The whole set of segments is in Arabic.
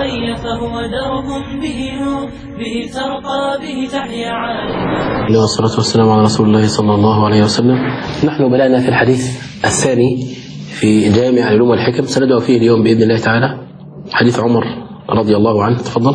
أخي فهو درب به نور، به ترقى به تحيا عالما. والصلاة والسلام على رسول الله صلى الله عليه وسلم. نحن بدأنا في الحديث الثاني في جامع العلوم والحكم، سندعو فيه اليوم بإذن الله تعالى حديث عمر رضي الله عنه. تفضل.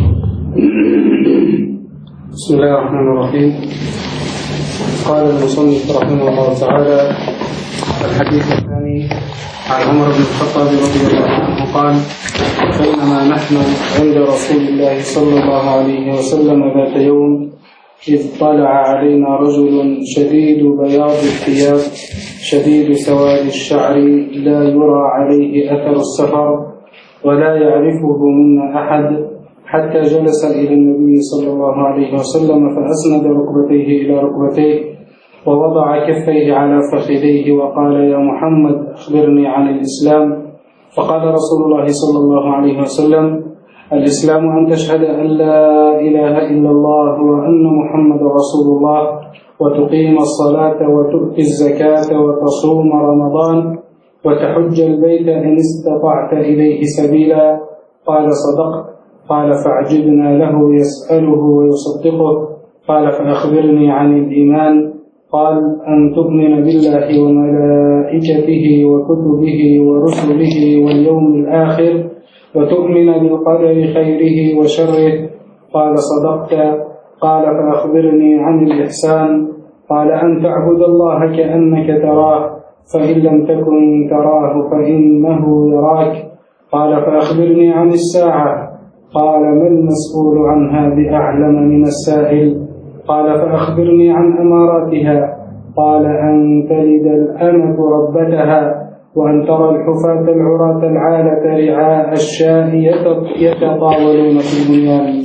بسم الله الرحمن الرحيم. قال المصنف رحمه الله تعالى: الحديث الثاني عن عمر بن الخطاب رضي الله عنه قال: بينما نحن عند رسول الله صلى الله عليه وسلم ذات يوم إذ طلع علينا رجل شديد بياض الثياب شديد سواد الشعر لا يرى عليه أثر السفر ولا يعرفه منا أحد، حتى جلس إلى النبي صلى الله عليه وسلم فأسند ركبتيه إلى ركبتيه ووضع كفيه على فخذيه وقال: يا محمد أخبرني عن الإسلام. فقال رسول الله صلى الله عليه وسلم: الإسلام أن تشهد أن لا إله إلا الله وأن محمد رسول الله، وتقيم الصلاة وتؤتي الزكاة وتصوم رمضان وتحج البيت إن استطعت إليه سبيلا. قال: صدقت. قال: فعجبنا له يسأله ويصدقه. قال: فأخبرني عن الإيمان. قال: أن تؤمن بالله وملائكته وكتبه ورسله واليوم الآخر وتؤمن بالقدر خيره وشره. قال: صدقت. قال: فأخبرني عن الإحسان. قال: أن تعبد الله كأنك تراه، فإن لم تكن تراه فإنه يراك. قال: فأخبرني عن الساعة. قال: ما المسؤول عنها بأعلم من السائل. قال: فأخبرني عن أماراتها. قال: أن تلد الأمة ربتها، وأن ترى الحفاة العراة العالة رعاء الشاء يتطاولون في البنيان.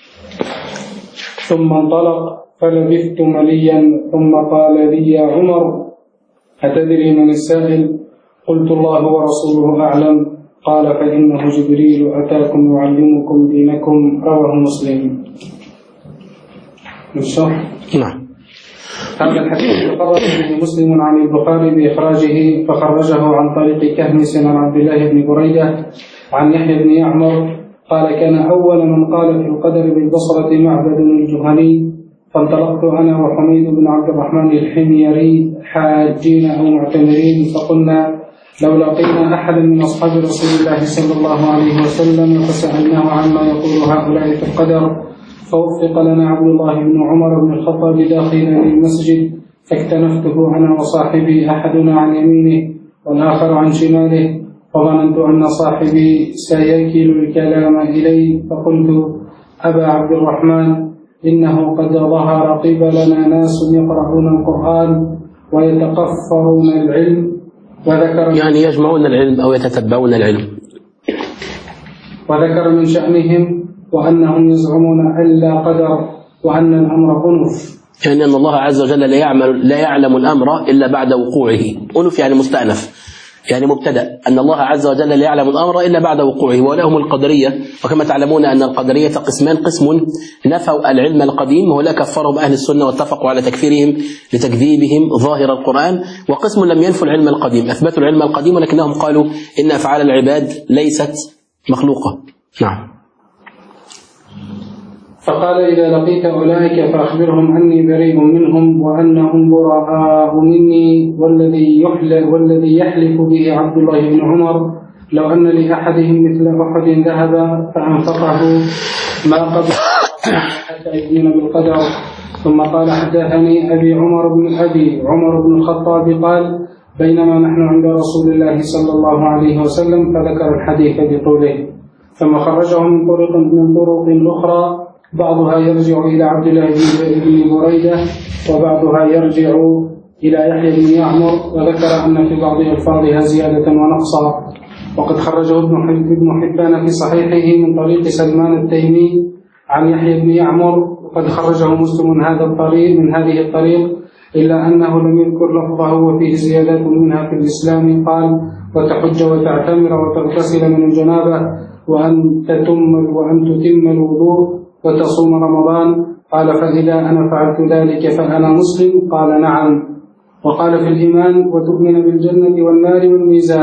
ثم انطلق فلبثت مليا، ثم قال لي: يا عمر، أتدري من السائل؟ قلت: الله ورسوله أعلم. قال: فإنه جبريل أتاكم يعلمكم دينكم. رواه مسلم. نعم. هذا الحديث خرج به مسلم عن البخاري بإخراجه، فخرجه عن طريق كهمس عن عبد الله بن بريدة عن يحيى بن يعمر قال: كان أول من قال في القدر بالبصرة معبد الجهني، فانطلقت أنا وحميد بن عبد الرحمن الحميري حاجين أو معتمرين، فقلنا: لو لقينا أحدا من أصحاب رسول الله صلى الله عليه وسلم فسألناه عما يقول هؤلاء في القدر. فوفق لنا عبد الله بن عمر بن الخطاب داخلا المسجد، فاكتنفته أنا وصاحبي، أحدنا عن يمينه والآخر عن شماله، فظننت أن صاحبي سيكل الكلام إلي، فقلت: أبا عبد الرحمن، إنه قد ظهر قبلنا ناس يقرؤون القرآن ويتقفرون العلم، يعني يجمعون العلم أو يتتبعون العلم، وذكر من شأنهم وأنهم يزعمون ألا قدر وأن الأمر أنف، يعني أن الله عز وجل لا يعلم الأمر إلا بعد وقوعه. أنف يعني مستأنف، يعني مبتدأ، أن الله عز وجل لا يعلم الأمر إلا بعد وقوعه. ولهم القدرية، وكما تعلمون أن القدرية قسمان: قسم نفوا العلم القديم ولا كفرهم أهل السنة واتفقوا على تكفيرهم لتكذيبهم ظاهر القرآن، وقسم لم ينفوا العلم القديم، أثبتوا العلم القديم ولكنهم قالوا إن أفعال العباد ليست مخلوقة. نعم. فقال: إذا لقيت أولئك فأخبرهم أني بريء منهم وأنهم براء مني، والذي يحلف به عبد الله بن عمر لو أن لأحدهم مثل أحد ذهب فأنفقه ما قبل حتى يؤمن بالقدر. ثم قال: حدثني أبي عمر بن الخطاب قال: بينما نحن عند رسول الله صلى الله عليه وسلم، فذكر الحديث بطوله، ثم خرجه من طرق أخرى، بعضها يرجع إلى عبد الله بن بريدة وبعضها يرجع إلى يحيى بن يعمر، وذكر أن في بعض ألفاظها زيادة ونقصا. وقد خرجه ابن حبان في صحيحه من طريق سلمان التيمي عن يحيى بن يعمر، وقد خرجه مسلم من هذه الطريق، إلا أنه لم يذكر لفظه وفيه زيادات منها في الإسلام. قال: وتحج وتعتمر وتغتسل من الجنابة وأن تتم الوضوء وتصوم رمضان. قال: فإذا أنا فعلت ذلك فأنا مسلم؟ قال: نعم. وقال في الإيمان: وتؤمن بالجنة والنار والميزان،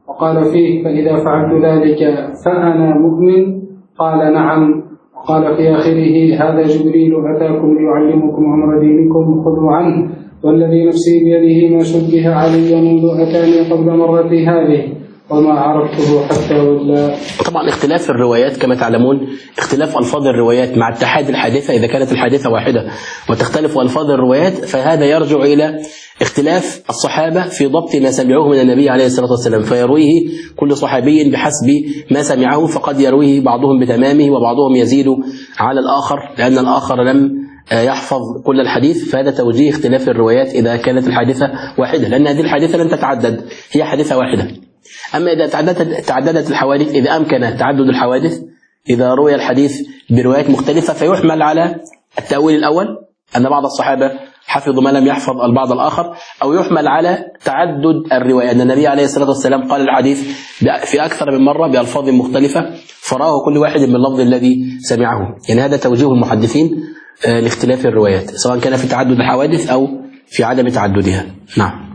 وقال فيه فإذا فعلت ذلك فأنا مؤمن قال نعم. وقال في آخره هذا جبريل أتاكم ليعلمكم أمر دينكم خذوا عنه والذي نفسي بيده ما شبه علي منذ أتاني قبل مرتي هذه وما عرفته حتى ولا. طبعا اختلاف الروايات كما تعلمون، اختلاف ألفاظ الروايات مع اتحاد الحادثة، إذا كانت الحادثة واحدة وتختلف ألفاظ الروايات فهذا يرجع إلى اختلاف الصحابة في ضبط ما سمعوه من النبي عليه الصلاة والسلام، فيرويه كل صحابي بحسب ما سمعه، فقد يرويه بعضهم بتمامه وبعضهم يزيد على الآخر لأن الآخر لم يحفظ كل الحديث، فهذا توجيه اختلاف الروايات إذا كانت الحادثة واحدة، لأن هذه الحادثة لن تتعدد، هي حادثة واحدة. أما إذا تعددت الحوادث، إذا أمكن تعدد الحوادث، إذا روي الحديث بروايات مختلفة فيحمل على التأويل الأول أن بعض الصحابة حفظوا ما لم يحفظ البعض الآخر، أو يحمل على تعدد الرواية أن النبي عليه الصلاة والسلام قال الحديث في أكثر من مرة بألفاظ مختلفة فراه كل واحد من اللفظ الذي سمعه. يعني هذا توجيه المحدثين لاختلاف الروايات سواء كان في تعدد الحوادث أو في عدم تعددها. نعم.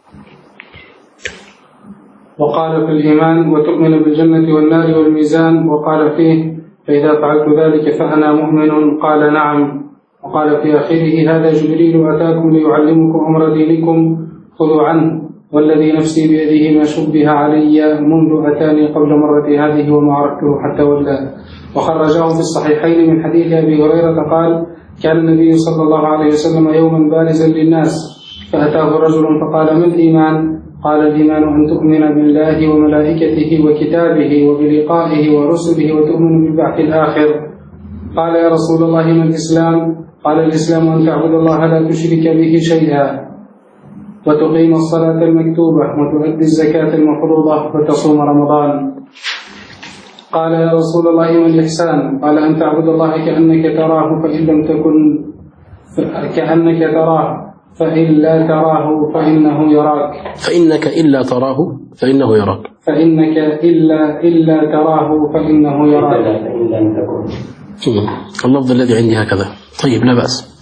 وقال في الإيمان وتؤمن بالجنة والنار والميزان وقال فيه فإذا فعلت ذلك فأنا مؤمن قال نعم. وقال في آخره هذا جبريل أتاكم ليعلمكم أمر دينكم خذوا عنه والذي نفسي بيده ما شبه علي منذ أتاني قبل مرتي هذه وما عرفته حتى ولا. وخرجاه في الصحيحين من حديث أبي هريرة قال كان النبي صلى الله عليه وسلم يوما بارزا للناس فأتاه رجل فقال ما الإيمان؟ قال الإيمان أن تؤمن بالله وملائكته وكتابه وبلقائه ورسله وتؤمن بالبعث الآخر. قال يا رسول الله ما الإسلام؟ قال الإسلام أن تعبد الله لا تشرك به شيئا وتقيم الصلاة المكتوبة وتؤدي الزكاة المفروضة وتصوم رمضان. قال يا رسول الله ما الإحسان؟ قال أن تعبد الله كأنك تراه فإن لم تكن كأنك تراه فإن لا تراه فإنه يراك. فإنك إلا تراه فإنه يراك. فإنك إلا تراه فإنه يراك. فإن لم تكن. اللفظ الذي عندي هكذا. طيب لا بأس.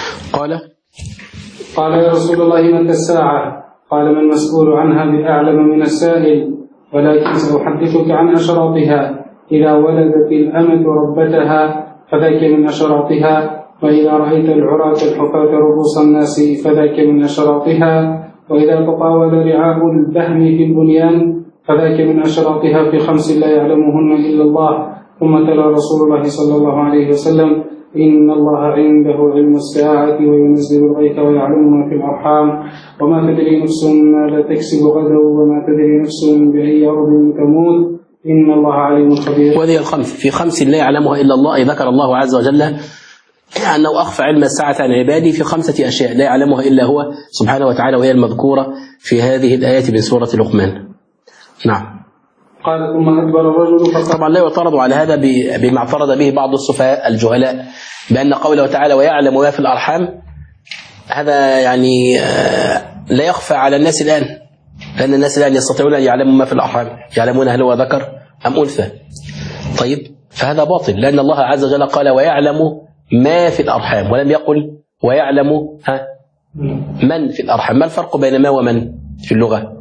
قال يا رسول الله متى الساعة؟ قال ما المسؤول عنها بأعلم من السائل ولكن سأحدثك عن أشراطها. إذا ولدت الأمة ربتها فذاك من أشراطها، وإذا رأيت العراة الحفاة رؤوس الناس فذاك من أشراطها، وإذا تطاول رعاء البهم في البنيان فذاك من أشراطها في 5 لا يعلمهن إلا الله. ثم تلا رسول الله صلى الله عليه وسلم إن الله عنده علم الساعة وينزل الغيث ويعلم ما في الأرحام وما تدري نفس ما لا تكسب غدا وما تدري نفس بأي أرض تموت إن الله عليم خبير. وهذه الخمس في 5 لا يعلمها إلا الله. ذكر الله عز وجل أنه أخفى علم الساعة عن عباده في 5 أشياء لا يعلمها إلا هو سبحانه وتعالى، وهي المذكورة في هذه الآيات من سورة لقمان. نعم. قال ثم أدبر الرجل. طبعا لا يعترض على هذا بما اعترض به بعض السفهاء الجهلاء بأن قوله تعالى ويعلم ما في الأرحام هذا يعني لا يخفى على الناس الآن، لأن الناس الآن يستطيعون أن يعلموا ما في الأرحام، يعلمون هل هو ذكر أم أنثى. طيب فهذا باطل، لأن الله عز وجل قال ويعلم ما في الأرحام ولم يقل ويعلم من في الأرحام. ما الفرق بين ما ومن في اللغة؟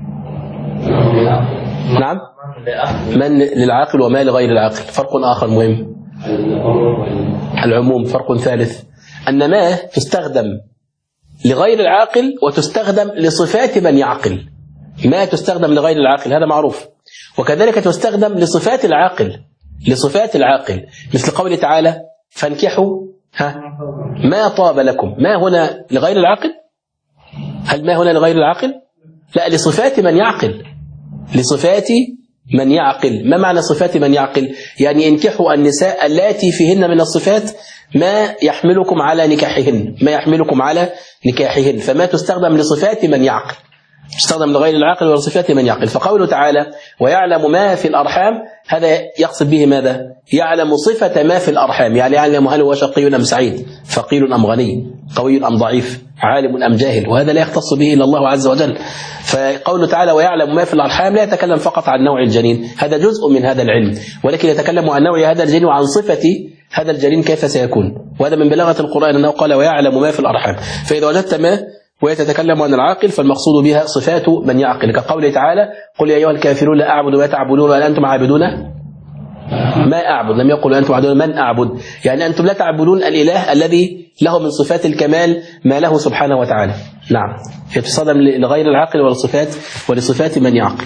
نعم، من للعاقل وما لغير العاقل فرق آخر مهم، العموم فرق ثالث، أن ما تستخدم لغير العاقل وتستخدم لصفات من يعقل. ما تستخدم لغير العاقل هذا معروف، وكذلك تستخدم لصفات العاقل مثل قوله تعالى فانكحوا ما طاب لكم. ما هنا لغير العاقل؟ هل ما هنا لغير العاقل؟ لا، لصفات من يعقل، لصفات من يعقل. ما معنى صفات من يعقل؟ يعني انكحوا النساء اللاتي فيهن من الصفات ما يحملكم على نكاحهن، فما تستخدم لصفات من يعقل، تستخدم لغير العاقل وصفات من يعقل. فقوله تعالى ويعلم ما في الأرحام هذا يقصد به ماذا؟ يعلم صفة ما في الأرحام، يعني يعلم هل هو شقي أم سعيد، فقير أم غني، قوي أم ضعيف، عالم أم جاهل، وهذا لا يختص به إلا الله عز وجل. فقوله تعالى ويعلم ما في الأرحام لا يتكلم فقط عن نوع الجنين، هذا جزء من هذا العلم، ولكن يتكلم عن نوع هذا الجنين وعن صفة هذا الجنين كيف سيكون، وهذا من بلاغة القرآن أنه قال ويعلم ما في الأرحام. فإذا وجدت ما وهي تتكلم عن العاقل، فالمقصود بها صفات من يعقل، كقوله تعالى: قل يا أيها الكافرون لا أعبد ما تعبدون ولا أنتم عابدون ما أعبد. لم يقل أنتم عابدون من أعبد، يعني أنتم لا تعبدون الإله الذي له من صفات الكمال ما له سبحانه وتعالى. نعم، يتصدم لغير العاقل ولصفات من يعقل.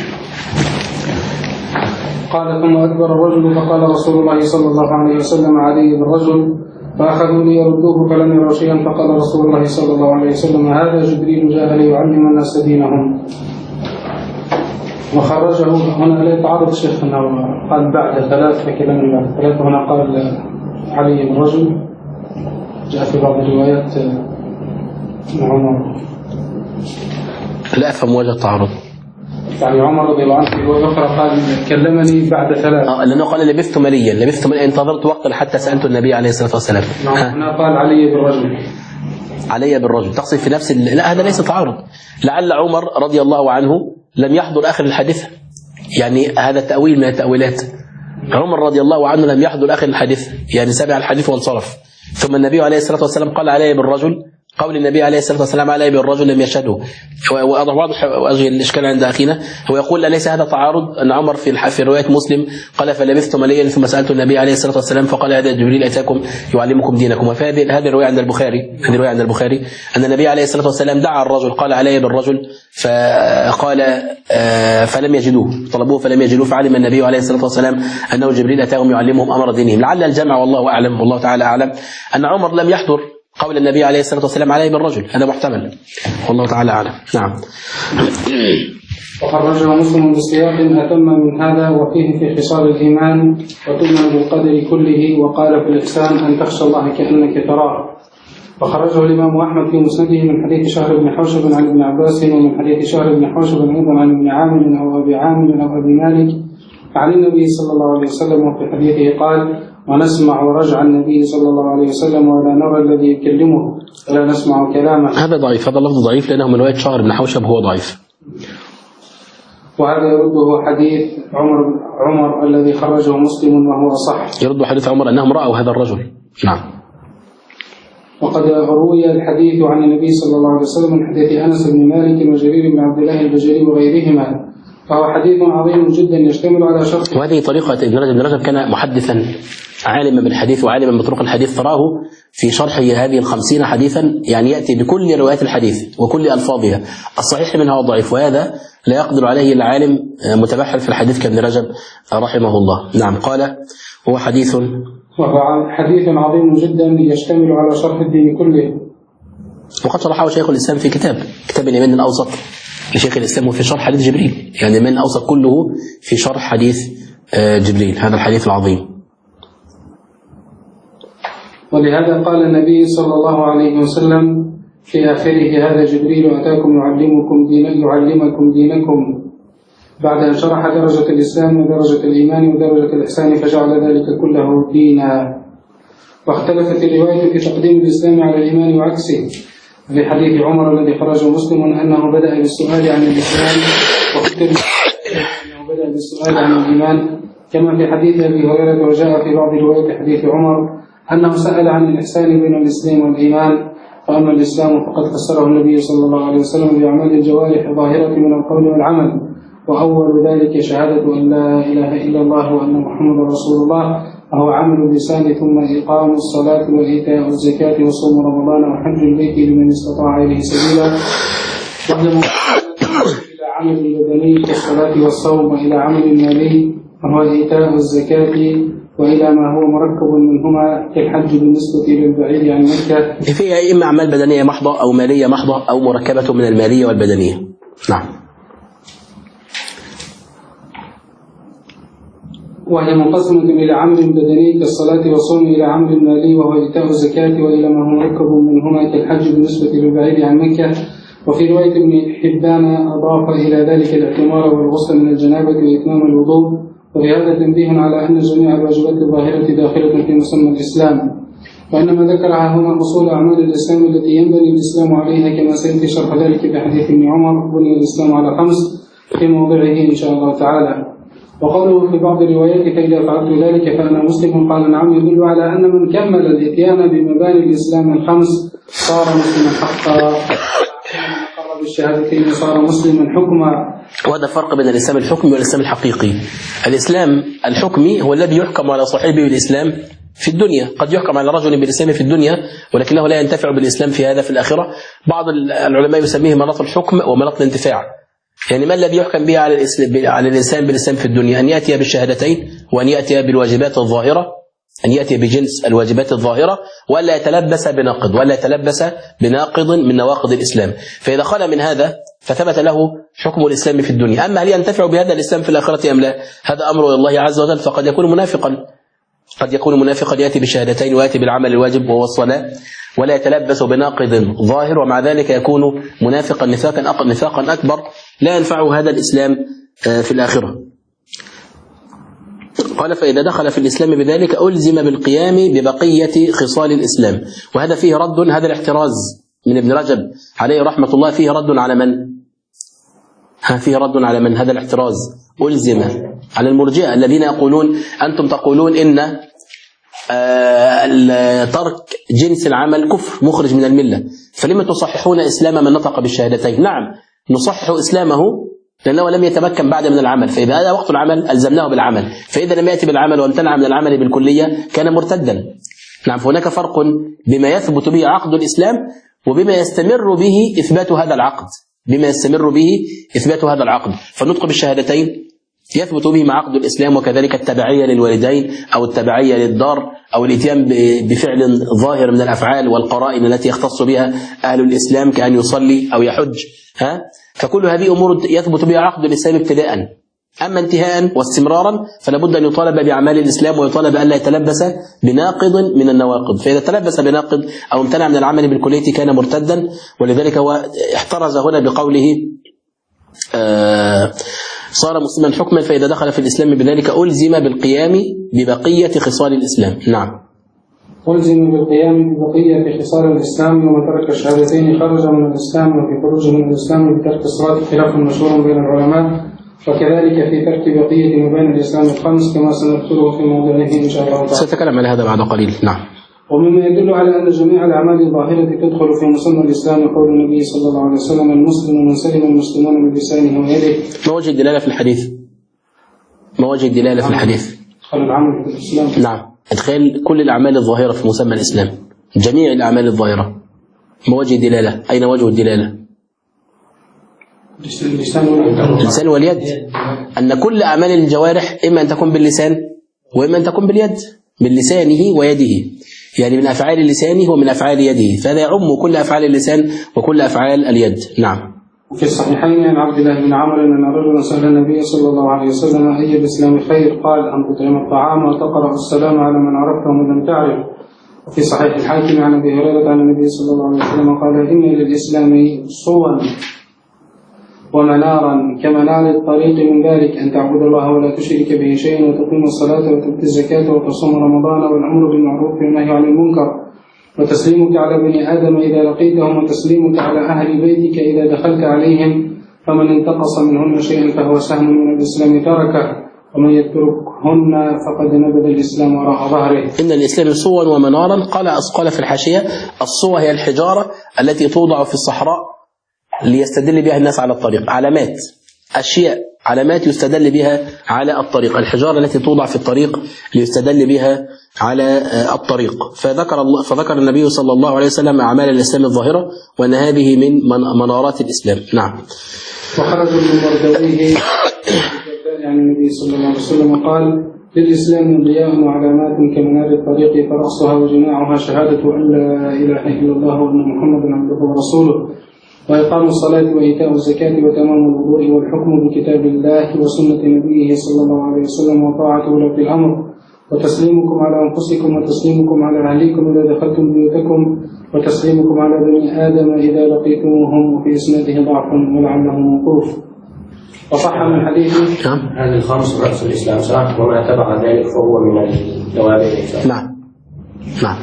قال: ثم أدبر الرجل فقال رسول الله صلى الله عليه وسلم: علي بالرجل، فأخذوا ليردوه فلم يروا شيئا، فقال رسول الله صلى الله عليه وسلم: هذا جبريل جاء ليعلم الناس دينهم. وخرجه هنا لا يتعرض الشيخ أنه قال بعد 3 فكلام الله 3، هنا قال علي بالرجل، جاء في بعض الروايات عمر. لا أفهم وجه التعارض. يعني عمر رضي الله عنه في رواية أخرى قال: كلمني بعد 3. لأنه قال: لبثت مليا، انتظرت وقتا حتى سألت النبي عليه الصلاة والسلام. هنا قال علي بالرجل. علي بالرجل تقصد في نفس لا، هذا ليس تعارض. لعل عمر رضي الله عنه لم يحضر آخر الحديث، يعني هذا تأويل من التأويلات. عمر رضي الله عنه لم يحضر آخر الحديث، يعني سمع الحديث وانصرف، ثم النبي عليه الصلاة والسلام قال: علي بالرجل. قول النبي عليه الصلاة والسلام علي بالرجل لم يشهده. واضح وجه الإشكال عند أخينا، هو يقول: أليس هذا تعارض؟ أن عمر في رواية مسلم قال: فلبثت مليا ثم سألت النبي عليه الصلاة والسلام فقال: هذا جبريل أتاكم يعلمكم دينكم. وفي هذه الرواية عند البخاري أن النبي عليه الصلاة والسلام دعا الرجل، قال: علي بالرجل، فقال فلم يجدوه، طلبوه فلم يجدوه، فعلم النبي عليه الصلاة والسلام أنه جبريل أتاهم يعلمهم أمر دينهم. لعل الجمع والله أعلم، والله تعالى أعلم، أن عمر لم يحضر قول النبي عليه الصلاة والسلام عليه بالرجل، هذا محتمل، والله تعالى أعلم. نعم. وخرجه مسلم بسياق أتم من هذا، وفيه في خصال الإيمان وتؤمن بالقدر كله، وقال في الإحسان أن تخشى الله كأنك تراه. وخرجه الإمام أحمد في مسنده من حديث شهر بن حوشب عن ابن عباس، ومن حديث شهر بن حوشب أيضا عن ابن عامر أو أبي عامر أو أبي مالك عن النبي صلى الله عليه وسلم، وفي حديثه قال: ونسمع رجع النبي صلى الله عليه وسلم ولا نرى الذي يكلمه ولا نسمع كلامه. هذا ضعيف، هذا اللفظ ضعيف، لأنه من رواية شهر بن حوشب، هو ضعيف. وهذا يرده حديث عمر الذي خرجه مسلم وهو أصح. يرد حديث عمر أنهم رأوا هذا الرجل. نعم. وقد روي الحديث عن النبي صلى الله عليه وسلم من حديث أنس بن مالك وجرير بن عبد الله البجلي وغيرهما، فهو حديث عظيم جدا يشتمل على شرط. وهذه طريقة ابن رجب كان محدثا عالما بالحديث وعالما بطرق الحديث، تراه في شرح هذه 50 حديثا يعني يأتي بكل روايات الحديث وكل ألفاظها، الصحيح منها والضعيف، وهذا لا يقدر عليه العالم متبحر في الحديث كابن رجب رحمه الله. نعم. قال: وهو حديث عظيم جدا يشتمل على شرح الدين كله. وقد شرحه شيخ الإسلام في كتاب الإيمان الأوسط لشيخ الإسلام، وفي شرح حديث جبريل، يعني الإيمان الأوسط كله في شرح حديث جبريل، هذا الحديث العظيم. ولهذا قال النبي صلى الله عليه وسلم في آخره: هذا جبريل أتاكم يعلمكم دينكم، بعد أن شرح درجة الإسلام ودرجة الإيمان ودرجة الإحسان فجعل ذلك كله دينا. واختلفت الرواية في تقديم الإسلام على الإيمان وعكسه، في حديث عمر الذي خرجه مسلم أنه بدأ بالسؤال عن الإسلام، وفي أنه بدأ بالسؤال عن الإيمان، كما في حديث أبي هريرة. وجاء في بعض روايات حديث عمر أنه سأل عن الإحسان بين الإسلام والإيمان، فأما الإسلام فقد فسره النبي صلى الله عليه وسلم بأعمال الجوارح الظاهرة من القول والعمل، وأول ذلك شهادة أن لا إله إلا الله وأن محمد رسول الله، وهو عمل اللسان، ثم إقام الصلاة وإيتاء الزكاة وصوم رمضان وحج البيت لمن استطاع إليه سبيلا، إلى عمل بدني كالصلاة والصوم، وإلى عمل مالي وهو إيتاء الزكاة، وإلى ما هو مركب منهما كالحج بالنسبة للبعيد عن مكة. فيها إما أعمال بدنية محضة أو مالية محضة أو مركبة من المالية والبدنية. نعم. وهي منقسمة إلى عمل بدني كالصلاة والصوم، إلى عمل مالي وهو إيتاء الزكاة، وإلى ما هو مركب منهما كالحج بالنسبة للبعيد عن مكة. وفي رواية ابن حبان أضاف إلى ذلك الاعتمار والغسل من الجنابة وإتمام الوضوء، وبهذا تنبيه على أن جميع الواجبات الظاهرة داخلة في مسمى الإسلام، وإنما ذكرها هنا أصول أعمال الإسلام التي ينبني الإسلام عليها، كما سيأتي شرح ذلك في حديث ابن عمر: بني الإسلام على 5 في موضعه إن شاء الله تعالى. وقوله في بعض الروايات فإذا فعلت ذلك فأنا مسلم قال نعم يدل على أن من كمل الإتيان بمباني الإسلام الخمس صار مسلما حقا، ومن أقر بالشهادتين صار مسلما حكما. وهذا فرق بين الإسلام الحكمي والإسلام الحقيقي. الإسلام الحكمي هو الذي يحكم على صاحبه بالإسلام في الدنيا، قد يحكم على رجل بالإسلام في الدنيا ولكنه لا ينتفع بالإسلام في هذا في الآخرة. بعض العلماء يسميه مناط الحكم ومناط الانتفاع. يعني ما الذي يحكم به على الإنسان بالإسلام في الدنيا؟ أن يأتي بالشهادتين، وأن يأتي بالواجبات الظاهرة، أن يأتي بجنس الواجبات الظاهرة، ولا يتلبس بناقض من نواقض الإسلام. فإذا خلى من هذا فثبت له حكم الإسلام في الدنيا. أما هل ينتفع بهذا الإسلام في الآخرة أم لا؟ هذا أمر الله عز وجل، فقد يكون منافقا، قد يكون منافقا يأتي بالشهادتين ويأتي بالعمل الواجب وهو الصلاة ولا يتلبس بناقض ظاهر، ومع ذلك يكون منافقا نفاقا أكبر لا ينفعه هذا الإسلام في الآخرة. قال فإذا دخل في الإسلام بذلك ألزم بالقيام ببقية خصال الإسلام. وهذا فيه رد، هذا الاحتراز من ابن رجب عليه رحمة الله فيه رد على من؟ فيه رد على من هذا الاحتراز؟ ألزم على المرجئة الذين يقولون أنتم تقولون إن ترك جنس العمل كفر مخرج من الملة، فلما تصححون إسلام من نطق بالشهادتين؟ نعم نصحح إسلامه لأنه لم يتمكن بعد من العمل، فإذا هذا وقت العمل ألزمناه بالعمل، فإذا لم يأتي بالعمل وامتنع من العمل بالكلية كان مرتدا. نعم فهناك فرق بما يثبت به عقد الإسلام وبما يستمر به إثبات هذا العقد. فالنطق بالشهادتين يثبت به مع عقد الإسلام، وكذلك التبعية للوالدين أو التبعية للدار أو الاتيان بفعل ظاهر من الأفعال والقرائن التي يختص بها أهل الإسلام كأن يصلي أو يحج، فكل هذه أمور يثبت بها عقد الإسلام ابتداء. أما انتهاء واستمرارا فلا بد أن يطالب بأعمال الإسلام ويطالب أن لا يتلبس بناقض من النواقض، فإذا تلبس بناقض أو امتنع من العمل بالكلية كان مرتدا. ولذلك هو احترز هنا بقوله صار مسلما حكما فإذا دخل في الإسلام بذلك ألزم بالقيام ببقية خصال الإسلام. نعم ألزم بالقيام ببقية خصال الإسلام، ومن ترك الشهادتين خرج من الإسلام، وفي خروجه من الإسلام بترك الصلاة خلاف مشهور بين العلماء، وكذلك في ترك بقية مباني الإسلام الخمس كما سنذكره في موضوعه إن شاء الله تعالى. سأتكلم على هذا بعد قليل. نعم. ومما يدل على أن جميع الأعمال الظاهرة تدخل في مسمى الإسلام قول النبي صلى الله عليه وسلم المسلم من سلم المسلمون بلسانه ويده. ما وجه الدلالة في الحديث؟ دخل العمل في الإسلام. نعم ادخال كل الأعمال الظاهرة في مسمى الإسلام، جميع الأعمال الظاهرة. ما وجه الدلالة؟ أين وجه الدلالة؟ اللسان واليد، أن كل أعمال الجوارح إما أن تكون باللسان وإما أن تكون باليد، بلسانه ويده، يعني من أفعال لسانه ومن أفعال يده، فهذا يعم كل أفعال اللسان وكل أفعال اليد. نعم. في الصحيحين عن عبد الله بن عمرو أن رجلا سأل النبي صلى الله عليه وسلم أي الإسلام خير؟ قال أن تطعم الطعام وتقرأ السلام على من عرفته ومن لم تعرف. وفي صحيح الحاكم عن أبي هريرة عن النبي صلى الله عليه وسلم قال إن للإسلام صوا ومنارا كمنار الطريق، من ذلك أن تعبد الله ولا تشرك به شيئا وتقيم الصلاة وتؤتي الزكاة وتصوم رمضان والأمر بالمعروف والنهي عن المنكر وتسليمك على بني آدم إذا لقيتهم وتسليمك على أهل بيتك إذا دخلت عليهم، فمن انتقص منهن شيئا فهو سهم من الإسلام تركه ومن يتركهن فقد نبذ الإسلام وراء ظهره. إن الإسلام صوا ومنارا. قال في الحاشية الصوا هي الحجارة التي توضع في الصحراء ليستدل بها الناس على الطريق، علامات، أشياء، علامات يستدل بها على الطريق، الحجارة التي توضع في الطريق ليستدل بها على الطريق. فذكر النبي صلى الله عليه وسلم أعمال الإسلام الظاهرة وأن هذه من منارات الإسلام. نعم. وخرج من مردويه عن النبي صلى الله عليه وسلم قال للإسلام ضياء وعلامات كمنار الطريق فرأسها وجماعها شهادة أن لا إله إلا الله وأن محمدا عبده ورسوله وإقام الصلاة وإيتاء الزكاة وتمام الوضوء والحكم بكتاب الله وسنة نبيه صلى الله عليه وسلم وطاعة ولاة الأمر وتسليمكم على أنفسكم وتسليمكم على أهليكم إذا دخلتم بيوتكم وتسليمكم على بني آدم إذا لقيتموهم، وفي إسناده ضعف ولعله موقوف. وصح من حديث هذه الخمس رأس الإسلام صح، وما تبع ذلك فهو من الدوابين. نعم.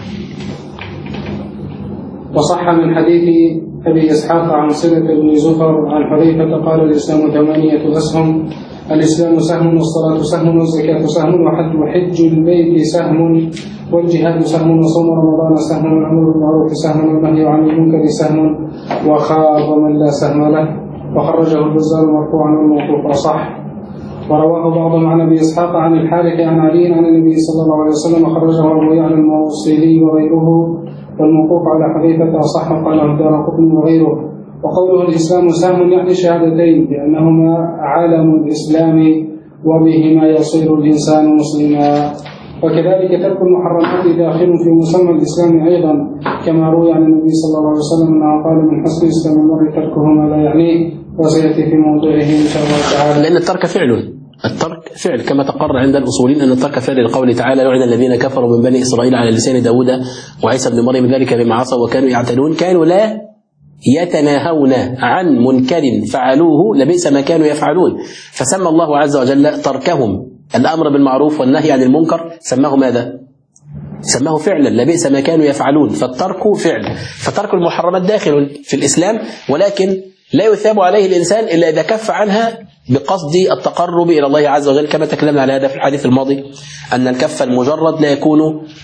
وصح من حديث أبي إسحاق عن صلة بن زفر عن حذيفة قال الإسلام 8 أسهم الإسلام سهم، والصلاة سهم، والزكاة سهم، وحج البيت سهم، والجهاد سهم، وصوم رمضان سهم، والأمر بالمعروف سهم، والنهي عن المنكر سهم، وخاب من لا سهم له. وخرجه البزار مرفوعا والموقوف أصح. ورواه بعضهم عن أبي إسحاق عن الحارث عن علي عن النبي صلى الله عليه وسلم، خرجه أبو يعلى الموصلي وغيره، والموقوف على حذيفة أصح، قاله الدارقطني وغيره. وقوله الإسلام سهم يعني شهادتين، لأنهما علم الإسلام وبهما يصير الإنسان مسلما. وكذلك ترك المحرمات داخل في مسمى الإسلام أيضا، كما روي عن النبي صلى الله عليه وسلم أنه قال من حسن إسلام المرء تركه ما لا يعنيه، وسيأتي في موضعه إن شاء الله تعالى. لأن الترك فعل، الترك فعل كما تقرر عند الأصوليين أن الترك فعل، لقوله تعالى لعن الذين كفروا من بني إسرائيل على لسان داود وعيسى بن مريم ذلك بما عصوا وكانوا يعتدون، كانوا لا يتناهون عن منكر فعلوه لبئس ما كانوا يفعلون. فسمى الله عز وجل تركهم الأمر بالمعروف والنهي عن المنكر سماه ماذا؟ سماه فعلا لبئس ما كانوا يفعلون. فالترك فعل، فترك المحرمات داخل في الإسلام، ولكن لا يثاب عليه الإنسان إلا إذا كف عنها بقصد التقرب إلى الله عز وجل، كما تكلمنا على هذا في الحديث الماضي أن الكف المجرد لا يكون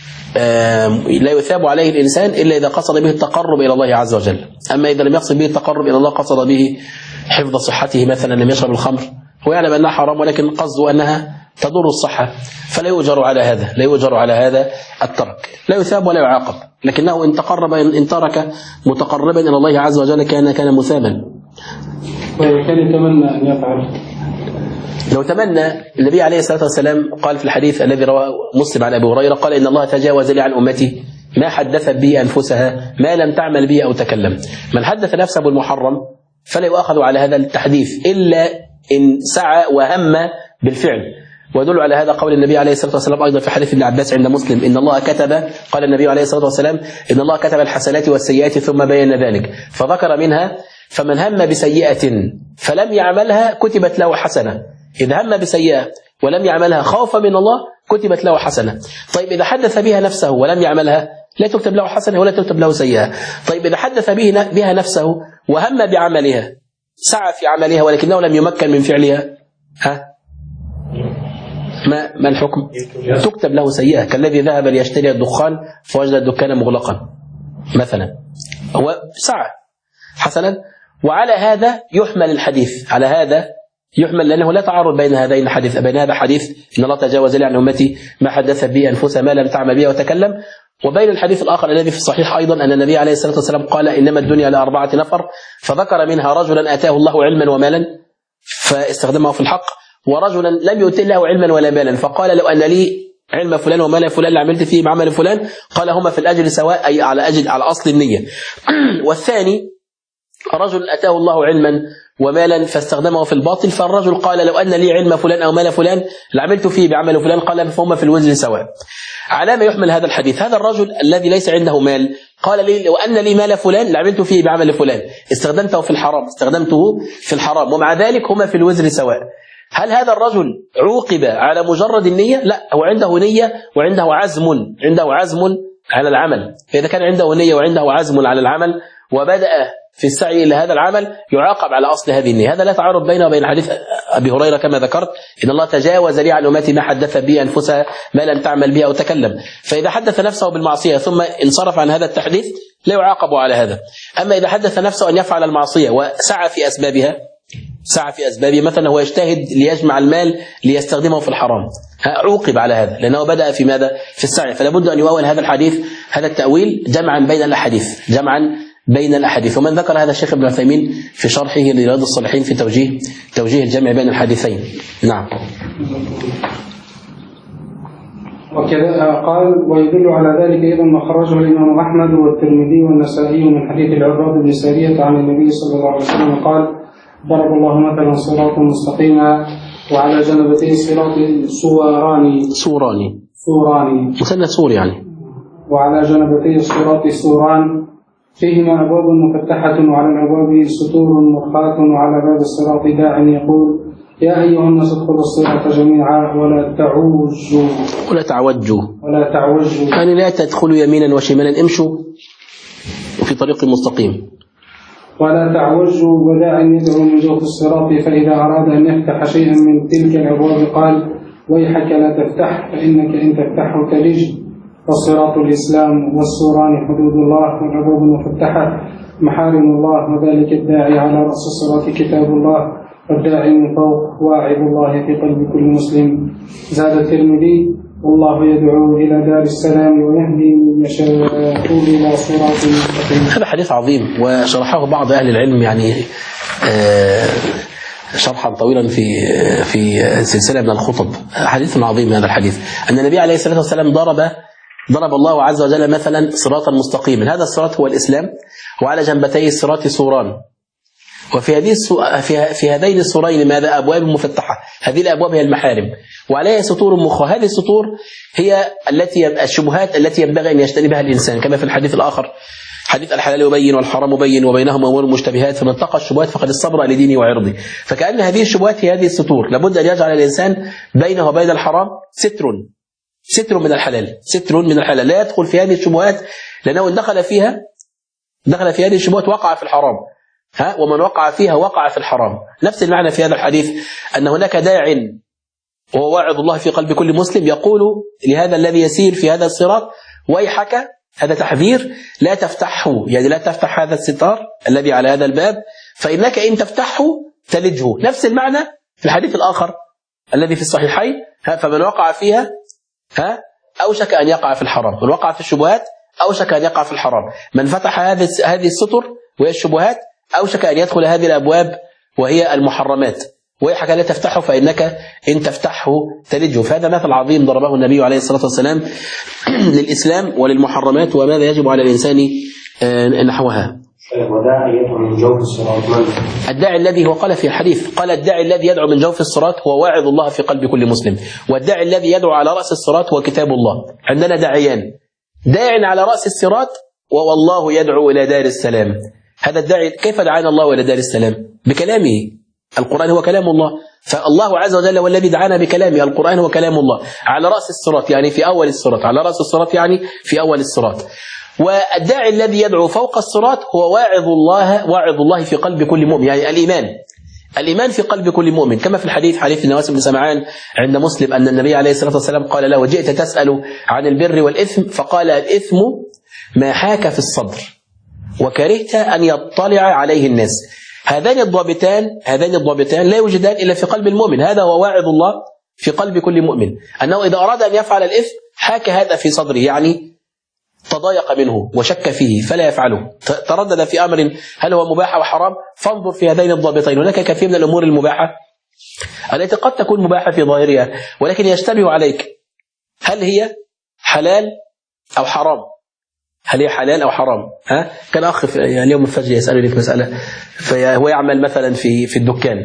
لا يثاب عليه الإنسان إلا إذا قصد به التقرب إلى الله عز وجل. أما إذا لم يقصد به التقرب إلى الله، قصد به حفظ صحته، مثلا لم يشرب الخمر، هو يعلم أنها حرام ولكن قصده أنها تضر الصحة، فلا يؤجر على هذا، لا يؤجر على هذا الترك، لا يثاب ولا يعاقب، لكنه إن تقرب إن ترك متقربا إلى الله عز وجل كان مثابا. وكان يتمنى أن يفعل، لو تمنى. النبي عليه الصلاة والسلام قال في الحديث الذي رواه مسلم عن أبي هريرة قال إن الله تجاوز لي عن أمتي ما حدثت به أنفسها ما لم تعمل به أو تكلم. من حدث نفسه بالمحرم فلا يؤخذ على هذا التحديث إلا إن سعى وهم بالفعل. ويدل على هذا قول النبي عليه الصلاة والسلام أيضا في حديث ابن عباس عند مسلم إن الله كتب، قال النبي عليه الصلاة والسلام إن الله كتب الحسنات والسيئات ثم بين ذلك فذكر منها فمن هم بسيئة فلم يعملها كتبت له حسنة. إذا هم بسيئة ولم يعملها خوفا من الله كتبت له حسنة. طيب إذا حدث بها نفسه ولم يعملها لا تكتب له حسنة ولا تكتب له سيئة. طيب إذا حدث بها نفسه وهم بعملها سعى في عملها ولكنه لم يمكن من فعلها، ما الحكم؟ تكتب له سيئة، كالذي ذهب ليشتري الدخان فوجد الدكان مغلقا مثلا، هو سعى حسنا. وعلى هذا يحمل الحديث، على هذا يحمل، لأنه لا تعارض بين هذين الحديث، بين هذا حديث إن الله تجاوز لي عن أمتي ما حدث به أنفسها ما لم تعمل به وتكلم، وبين الحديث الآخر الذي في الصحيح أيضا أن النبي عليه الصلاة والسلام قال إنما الدنيا ل4 نفر، فذكر منها رجلا آتاه الله علما ومالا فاستخدمه في الحق، ورجلا لم يؤت له علما ولا مالا فقال لو أن لي علم فلان ومال فلان لعملت فيه بعمل فلان، قال هما في الأجر سواء، أي على أصل النية. والثاني رجل أتاه الله علما ومالا فاستخدمه في الباطل، فالرجل قال لو أن لي علم فلان أو مال فلان لعملت فيه بعمل فلان، قال فهما في الوزر سواء. على ما يحمل هذا الحديث؟ هذا الرجل الذي ليس عنده مال قال لي لو أن لي مال فلان لعملت فيه بعمل فلان، استخدمته في الحرام، ومع ذلك هما في الوزر سواء. هل هذا الرجل عوقب على مجرد النية؟ لا، هو عنده نية وعنده عزم على العمل، فإذا كان عنده نية وعنده عزم على العمل وبدأ في السعي إلى هذا العمل يعاقب على أصل هذه النية. هذا لا تعارض بينه وبين حديث أبي هريرة كما ذكرت إن الله تجاوز لي عن أمتي ما حدث به أنفسها ما لم تعمل به أو تكلم. فإذا حدث نفسه بالمعصية ثم انصرف عن هذا التحديث لا يعاقب على هذا. أما إذا حدث نفسه أن يفعل المعصية وسعى في أسبابها، مثلا هو يجتهد ليجمع المال ليستخدمه في الحرام، عوقب على هذا لأنه بدأ في ماذا؟ في السعي. فلا بد أن يؤول هذا الحديث، هذا التأويل جمعا بين الأحاديث. ومن ذكر هذا الشيخ ابن عثيمين في شرحه لرياض الصالحين في توجيه الجمع بين الحديثين. نعم. وكذا قال ويدل على ذلك أيضا ما خرجه الإمام أحمد والترمذي والنسائي من حديث العباد بن سارية عن النبي صلى الله عليه وسلم قال ضرب الله مثلا صراطا مستقيما وعلى جنبتيه صراط سوران مثنى سور يعني، وعلى جنبتيه الصراط سوران فيهما أبواب مفتحة وعلى الأبواب ستور مرخاة وعلى باب الصراط داع يقول يا أيها الناس ادخلوا الصراط جميعا ولا تعوجوا يعني لا تدخلوا يمينا وشمالا، امشوا في طريق مستقيم. ولا تعوجوا وداعا يدعو من جوف الصراط فإذا أراد أن يفتح شيئا من تلك الأبواب قال ويحك لا تفتح فإنك إن تفتحه تلج. والصراط الإسلام والسوران حدود الله والأبواب المفتحة محارم الله وذلك الداعي على رأس الصراط كتاب الله والداعي من فوق واعظ الله في قلب كل مسلم. زاد الترمذي والله يدعو إلى دار السلام ويهدي من يشاء إلى صراط مستقيم. هذا حديث عظيم وشرحه بعض أهل العلم يعني شرحا طويلا في سلسلة من الخطب. حديث عظيم هذا الحديث أن النبي عليه الصلاة والسلام ضرب الله عز وجل مثلا صراطا مستقيما. هذا الصراط هو الإسلام وعلى جنبتي الصراط سوران في هذين السورين ماذا؟ أبواب مفتحة. هذه الأبواب هي المحارم وعليها سطور مخة. هذه السطور هي الشبهات التي ينبغي أن يجتنبها الإنسان كما في الحديث الآخر حديث الحلال يبين والحرام مبين وبينهما أمور مشتبهات فمن اتقى الشبهات فقد استبرأ لدينه وعرضه. فكأن هذه الشبهات هي هذه السطور لابد أن يجعل الإنسان بينه وبين الحرام ستر من الحلال، ستر من الحلال لا يدخل في هذه الشبهات لأنه دخل في هذه الشبهات وقع في الحرام ومن وقع فيها وقع في الحرام. نفس المعنى في هذا الحديث أن هناك داع وهو واعظ الله في قلب كل مسلم يقول لهذا الذي يسير في هذا الصراط ويحك، هذا تحذير لا تفتحه، يعني لا تفتح هذا الستار الذي على هذا الباب فإنك إن تفتحه تلجه. نفس المعنى في الحديث الآخر الذي في الصحيحين فمن وقع فيها أوشك أن يقع في الحرام، من وقع في الشبهات أوشك أن يقع في الحرام، من فتح هذه السطر وهي الشبهات أوشك أن يدخل هذه الأبواب وهي المحرمات. ويحك لا تفتحه فإنك إن تفتحه تلجه. فهذا مثل عظيم ضربه النبي عليه الصلاة والسلام للإسلام وللمحرمات وماذا يجب على الإنسان نحوها. الداعي الذي هو قال في الحديث قال الداعي الذي يدعو من جوف الصراط هو واعظ الله في قلب كل مسلم، والداعي الذي يدعو على رأس الصراط هو كتاب الله. عندنا داعيان، داع على رأس الصراط والله يدعو إلى دار السلام. هذا الداعي كيف دعانا الله إلى دار السلام؟ بكلامه. القرآن هو كلام الله، فالله عز وجل هو الذي دعانا بكلامه. القرآن هو كلام الله على رأس الصراط يعني في أول الصراط، على رأس الصراط يعني في أول الصراط. والداعي الذي يدعو فوق الصراط هو واعظ الله في قلب كل مؤمن، يعني الإيمان في قلب كل مؤمن كما في الحديث حديث النواس بن سمعان عند مسلم أن النبي عليه الصلاة والسلام قال له وجئت تسأل عن البر والإثم فقال الإثم ما حاك في الصدر وكرهت أن يطلع عليه الناس. هذان الضابطان لا يوجدان إلا في قلب المؤمن. هذا هو واعظ الله في قلب كل مؤمن، أنه إذا أراد أن يفعل الإثم حاك هذا في صدره، يعني تضايق منه وشك فيه فلا يفعله، تردد في أمر هل هو مباح أو حرام فانظر في هذين الضابطين. هناك كثير من الأمور المباحة التي قد تكون مباحة في ظاهرها ولكن يشتبه عليك هل هي حلال أو حرام، هل هي حلال أو حرام. كان أخ اليوم الفجر يسألني في مسألة، فهو يعمل مثلا في الدكان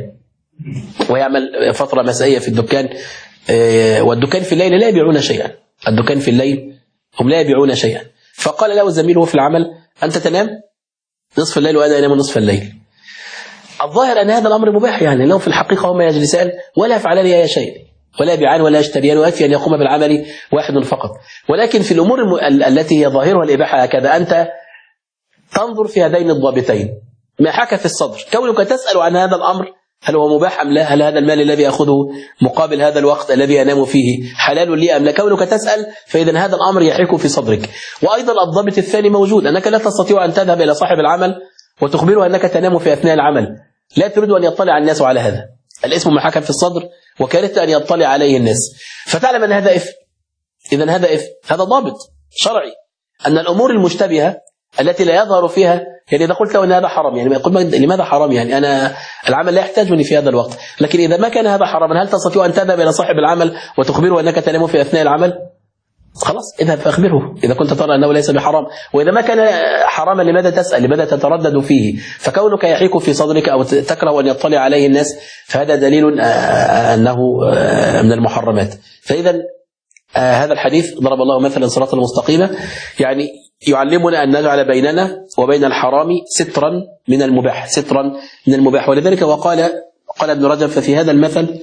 ويعمل فترة مسائية في الدكان، والدكان في الليل لا يبيعون شيئا، الدكان في الليل هم لا يبيعون شيئا. فقال له زميله في العمل أنت تنام نصف الليل وأنا أنام نصف الليل. الظاهر أن هذا الأمر مباح، يعني لو في الحقيقة هما يجلسان ولا يفعلان أي شيء ولا يبيعان ولا يشتريان ويكفي أن يقوم بالعمل واحد فقط. ولكن في الأمور التي هي ظاهرها الإباحة هكذا أنت تنظر في هذين الضابطين ما حكى في الصدر، كونك تسأل عن هذا الأمر هل هو مباح أم لا، هل هذا المال الذي أخذه مقابل هذا الوقت الذي أنام فيه حلال لي أم لا، كونك تسأل فإذا هذا الأمر يحيك في صدرك. وأيضا الضابط الثاني موجود، أنك لا تستطيع أن تذهب إلى صاحب العمل وتخبره أنك تنام في أثناء العمل، لا تريد أن يطلع الناس على هذا، الاسم ما حكى في الصدر وكرهت أن يطلع عليه الناس، فتعلم أن هذا إثم. إذن هذا إثم، هذا ضابط شرعي أن الأمور المشتبهة التي لا يظهر فيها، يعني إذا قلت له أن هذا حرام يعني يقول لماذا حرام، يعني أنا العمل لا يحتاجني في هذا الوقت، لكن إذا ما كان هذا حراما هل تستطيع أن تذهب إلى صاحب العمل وتخبره أنك تنام في أثناء العمل؟ خلاص اذهب فأخبره إذا كنت ترى أنه ليس بحرام. وإذا ما كان حراما لماذا تسأل، لماذا تتردد فيه؟ فكونك يحيك في صدرك أو تكره أن يطلع عليه الناس فهذا دليل أنه من المحرمات. فإذا هذا الحديث ضرب الله مثلا صراطا مستقيمة، يعني يعلمنا أن نجعل بيننا وبين الحرام سترا من المباح. ولذلك وقال ابن رجب ففي هذا المثل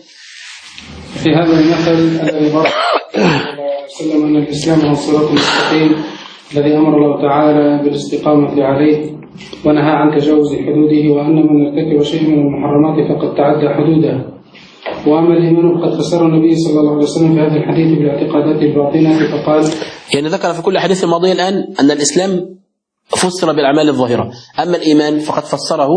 الذي ضرب وسلم أن الإسلام هو الصراط المستقيم الذي أمر الله تعالى بالاستقامة عليه ونهى عن تجاوز حدوده، وأن من ارتكب شيء من المحرمات فقد تعدى حدوده. وأما الإيمان فقد فسر النبي صلى الله عليه وسلم في هذا الحديث بالاعتقادات الباطنة فقال، يعني ذكر في كل حديث الماضي الآن أن الإسلام فسر بالأعمال الظاهرة، أما الإيمان فقد فسره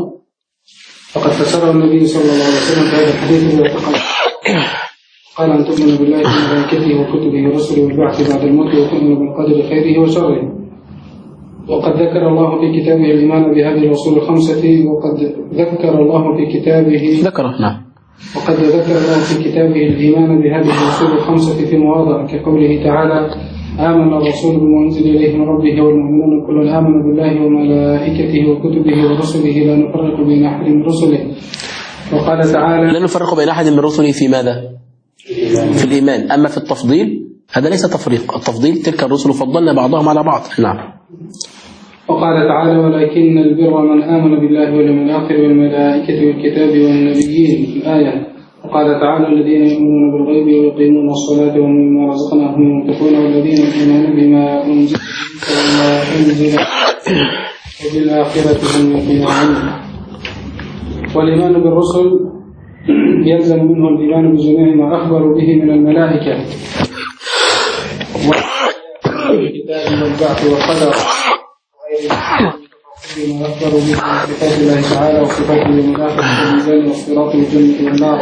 النبي صلى الله عليه وسلم في هذا الحديث بالاعتقادات. قال أن تؤمن بالله وملائكته وكتبه ورسله والبعث بعد الموت وتؤمن بالقدر خيره وشره. وقد ذكر الله في كتابه الإيمان بهذه الأصول الخمسة، وقد ذكر الله في كتابه الإيمان بهذه الأصول الخمسة في مواضع كقوله تعالى: آمن الرسول بما أنزل إليه من ربه والمؤمنون كل آمن بالله وملائكته وكتبه ورسله لا نفرق بين أحد من رسله. وقال تعالى: لا نفرق بين أحد من رسله في ماذا؟ في الإيمان. أما في التفضيل هذا ليس تفريق، التفضيل تلك الرسل فضلنا بعضهم على بعض. نعم. وقال تعالى: ولكن البر من آمن بالله واليوم الآخر والملائكة والكتاب والنبيين. الآية. وقال تعالى: الذين يؤمنون بالغيب ويقيمون الصلاة ومما رزقناهم ينفقون والذين يؤمنون بما أنزل وما أنزل وبالآخرة هم يوقنون. والإيمان بالرسل يلزم منه الإيمان بجميع ما أخبروا به من الملائكة والكتاب والبعث والقدر بما أخبروا به من صفات الله تعالى وصفات اليوم الآخر والميزان والصراط والجنة والنار.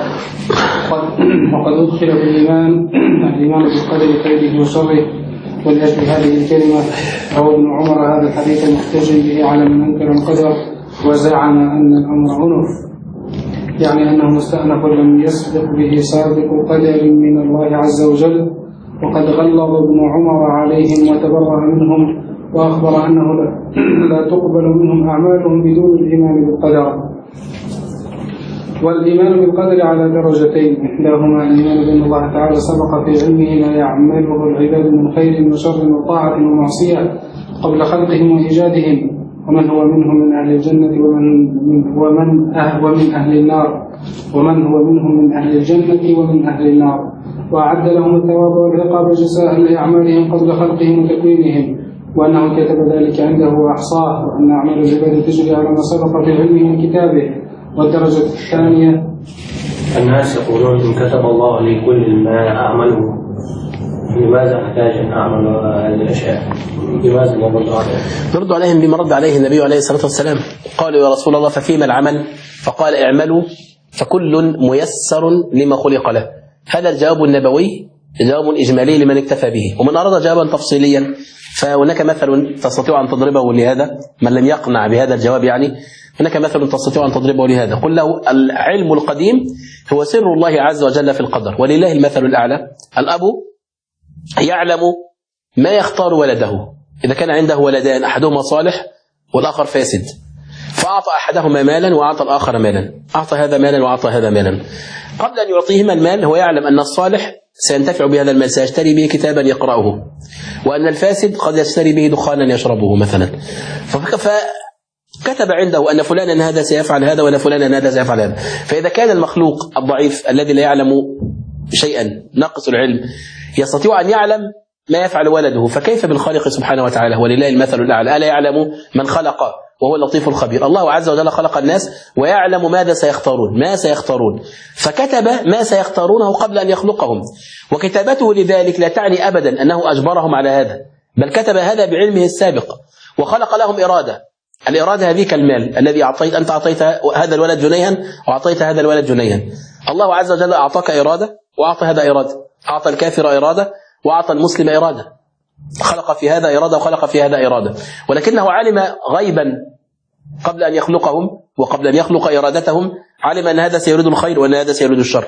وقد أدخل بالإيمان بالقدر خيره وشره. ولأجل هذه الكلمة روى ابن عمر هذا الحديث محتجا به على من أنكر القدر وزعم أن الأمر عنف، يعني أنه مستأنف لم يسبق به سابق قدر من الله عز وجل. وقد غلظ ابن عمر عليهم وتبرأ منهم وأخبر أنه لا تقبل منهم أعمالهم بدون الإيمان بالقدر. والإيمان بالقدر على درجتين، إحداهما الإيمان بأن الله تعالى سبق في علمه ما يعمله العباد من خير وشر وطاعة ومعصية قبل خلقهم وإيجادهم، ومن هو منهم من أهل الجنة ومن أهل النار، ومن هو منهم من أهل الجنة ومن أهل النار، وأعد لهم الثواب والعقاب جزاء لأعمالهم قبل خلقهم وتكوينهم، وأنه كتب ذلك عنده وأحصاه، وأن أعمال العباد تجري على ما سبق في علمه من كتابه. والدرجة الثانية الناس يقولون إن كتب الله لي كل ما أعمله لماذا أحتاج أن أعمل هذه الأشياء؟ لماذا نرد عليهم بما رد عليه النبي عليه الصلاة والسلام. قالوا: يا رسول الله ففيما العمل؟ فقال: اعملوا فكل ميسر لما خلق له. هذا الجواب النبوي جواب إجمالي لمن اكتفى به، ومن أراد جوابا تفصيليا فهناك مثل تستطيع أن تضربه لهذا، من لم يقنع بهذا الجواب يعني هناك مثل تستطيع أن تضربه لهذا. قل له: العلم القديم هو سر الله عز وجل في القدر، ولله المثل الأعلى. الأب يعلم ما يختار ولده، إذا كان عنده ولدان أحدهما صالح والآخر فاسد، فأعطى أحدهما مالا وأعطى الآخر مالا، أعطى هذا مالا وأعطى هذا مالا. قبل أن يعطيهما المال هو يعلم أن الصالح سينتفع بهذا المال، سيشتري به كتابا يقرأه، وأن الفاسد قد يشتري به دخانا يشربه مثلا. فكتب عنده أن فلانا هذا سيفعل هذا وأن فلانا هذا سيفعل هذا. فإذا كان المخلوق الضعيف الذي لا يعلم شيئا ناقص العلم يستطيع أن يعلم ما يفعل ولده، فكيف بالخالق سبحانه وتعالى؟ ولله المثل الأعلى. ألا يعلم من خلق وهو اللطيف الخبير؟ الله عز وجل خلق الناس ويعلم ماذا سيختارون، ما سيختارون، فكتب ما سيختارونه قبل أن يخلقهم. وكتابته لذلك لا تعني أبدا أنه أجبرهم على هذا، بل كتب هذا بعلمه السابق وخلق لهم إرادة. الإرادة هذه كالمال الذي أنت أعطيت هذا الولد جنيها وأعطيت هذا الولد جنيها. الله عز وجل أعطاك إرادة وأعطى هذا إرادة، أعطى الكافر إرادة وأعطى المسلم إرادة، خلق في هذا إرادة وخلق في هذا إرادة، ولكنه علم غيبا قبل أن يخلقهم وقبل أن يخلق إرادتهم، علم أن هذا سيريد الخير وأن هذا سيريد الشر.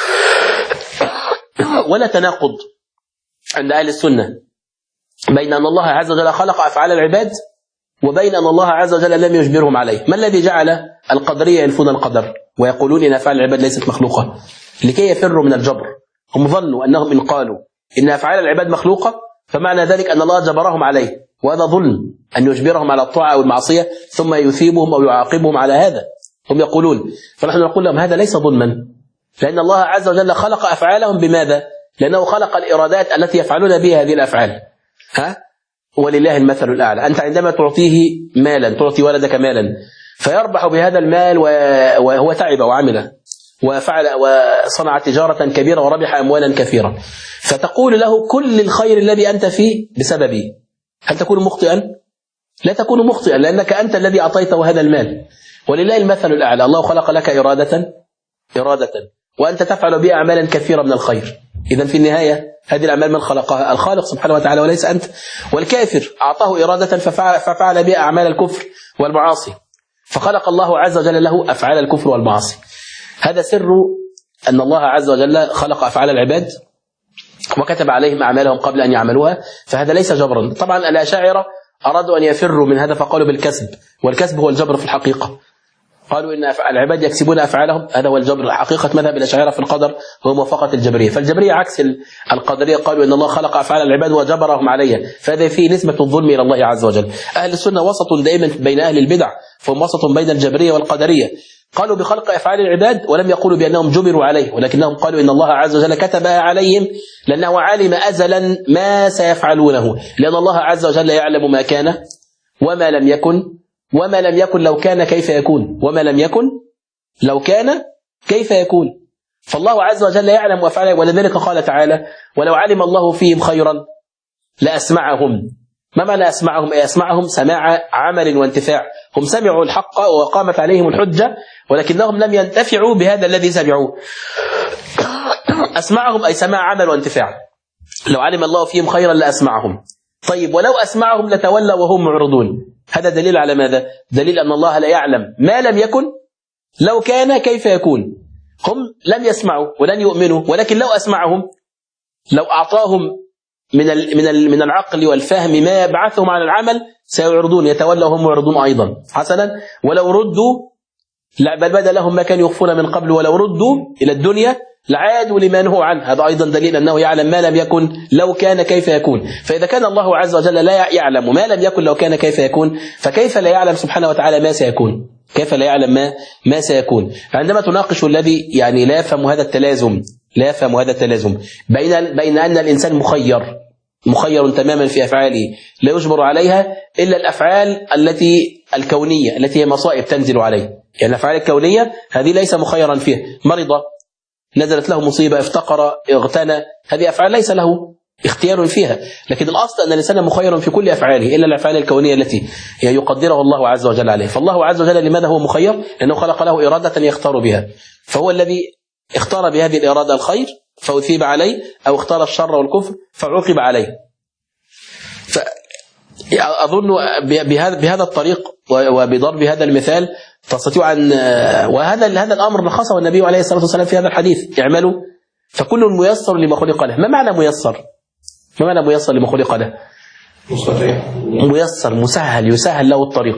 ولا تناقض عند أهل السنة بين أن الله عز وجل خلق أفعال العباد وبين أن الله عز وجل لم يجبرهم عليه. ما الذي جعل القدرية ينفون القدر ويقولون إن أفعال العباد ليست مخلوقة؟ لكي يفروا من الجبر. هم ظنوا أنهم إن قالوا إن أفعال العباد مخلوقة فمعنى ذلك أن الله جبرهم عليه، وهذا ظلم أن يجبرهم على الطاعة أو المعصية ثم يثيبهم أو يعاقبهم على هذا. هم يقولون، فنحن نقول لهم هذا ليس ظلما، لأن الله عز وجل خلق أفعالهم بماذا؟ لأنه خلق الإرادات التي يفعلون بها هذه الأفعال. ولله المثل الأعلى. أنت عندما تعطيه مالا، تعطي ولدك مالا فيربح بهذا المال وهو تعب وعمل وفعل وصنع تجارة كبيرة وربح أموالا كثيرة، فتقول له كل الخير الذي أنت فيه بسببي، هل تكون مخطئا؟ لا تكون مخطئا، لأنك أنت الذي أعطيته هذا المال. ولله المثل الأعلى. الله خلق لك إرادة وأنت تفعل بها أعمالا كثيرة من الخير. إذن في النهاية هذه الأعمال من خلقها؟ الخالق سبحانه وتعالى وليس أنت. والكافر أعطاه إرادة ففعل بها أعمال الكفر والمعاصي، فخلق الله عز وجل له أفعال الكفر والمعاصي. هذا سر أن الله عز وجل خلق أفعال العباد وكتب عليهم أعمالهم قبل أن يعملوها، فهذا ليس جبرا. طبعا الأشاعرة أرادوا أن يفروا من هذا فقالوا بالكسب، والكسب هو الجبر في الحقيقة. قالوا إن العباد يكسبون أفعالهم، هذا هو الجبر. حقيقة مذهب الأشاعرة في القدر هو موافقة الجبرية، فالجبرية عكس القدرية، قالوا إن الله خلق أفعال العباد وجبرهم عليها، فهذا فيه نسبة الظلم إلى الله عز وجل. أهل السنة وسط دائما بين أهل البدع، فهم وسط بين الجبرية والقدرية. قالوا بخلق أفعال العباد ولم يقولوا بأنهم جبروا عليه، ولكنهم قالوا إن الله عز وجل كتبها عليهم لأنه علم أزلا ما سيفعلونه، لأن الله عز وجل يعلم ما كان وما لم يكن، وما لم يكن لو كان كيف يكون، وما لم يكن لو كان كيف يكون. فالله عز وجل يعلم أفعاله، ولذلك قال تعالى ولو علم الله فيهم خيرا لأسمعهم. ما معنى أسمعهم؟ أي أسمعهم سماع عمل وانتفاع. هم سمعوا الحق وقامت عليهم الحجة ولكنهم لم ينتفعوا بهذا الذي سمعوه. أسمعهم أي سماع عمل وانتفاع. لو علم الله فيهم خيرا لأسمعهم. طيب ولو أسمعهم لتولوا وهم معرضون. هذا دليل على ماذا؟ دليل أن الله لا يعلم ما لم يكن لو كان كيف يكون. هم لم يسمعوا ولن يؤمنوا، ولكن لو أسمعهم، لو أعطاهم من العقل والفهم ما يبعثهم على العمل سيعرضون، يتولوا وهم معرضون أيضا. حسنا، ولو ردوا بل بدا لهم ما كانوا يخفون من قبل، ولو ردوا إلى الدنيا لعادوا لما نهوا عنه. هذا أيضا دليل أنه يعلم ما لم يكن لو كان كيف يكون. فإذا كان الله عز وجل لا يعلم ما لم يكن لو كان كيف يكون، فكيف لا يعلم سبحانه وتعالى ما سيكون؟ كيف لا يعلم ما سيكون؟ عندما تناقش الذي يعني لا يفهم هذا التلازم بين أن الإنسان مخير تماما في أفعاله لا يجبر عليها إلا الأفعال الكونية التي هي مصائب تنزل عليه. يعني الأفعال الكونية هذه ليس مخيرا فيها. مرض، نزلت له مصيبة، افتقر، اغتنى، هذه أفعال ليس له اختيار فيها. لكن الأصل أن الإنسان مخير في كل أفعاله إلا الأفعال الكونية التي يقدرها الله عز وجل عليه. فالله عز وجل لماذا هو مخير؟ لأنه خلق له إرادة يختار بها، فهو الذي اختار بهذه الإرادة الخير فأثيب عليه، أو اختار الشر والكفر فعوقب عليه. فأظن بهذا الطريق وبضرب هذا المثال تستطيع أن وهذا الأمر لخصه النبي عليه الصلاة والسلام في هذا الحديث: اعملوا فكل ميسر لما خلق له. ما معنى ميسر؟ ما معنى ميسر لما خلق له؟ ميسر، مسهل، يسهل له الطريق.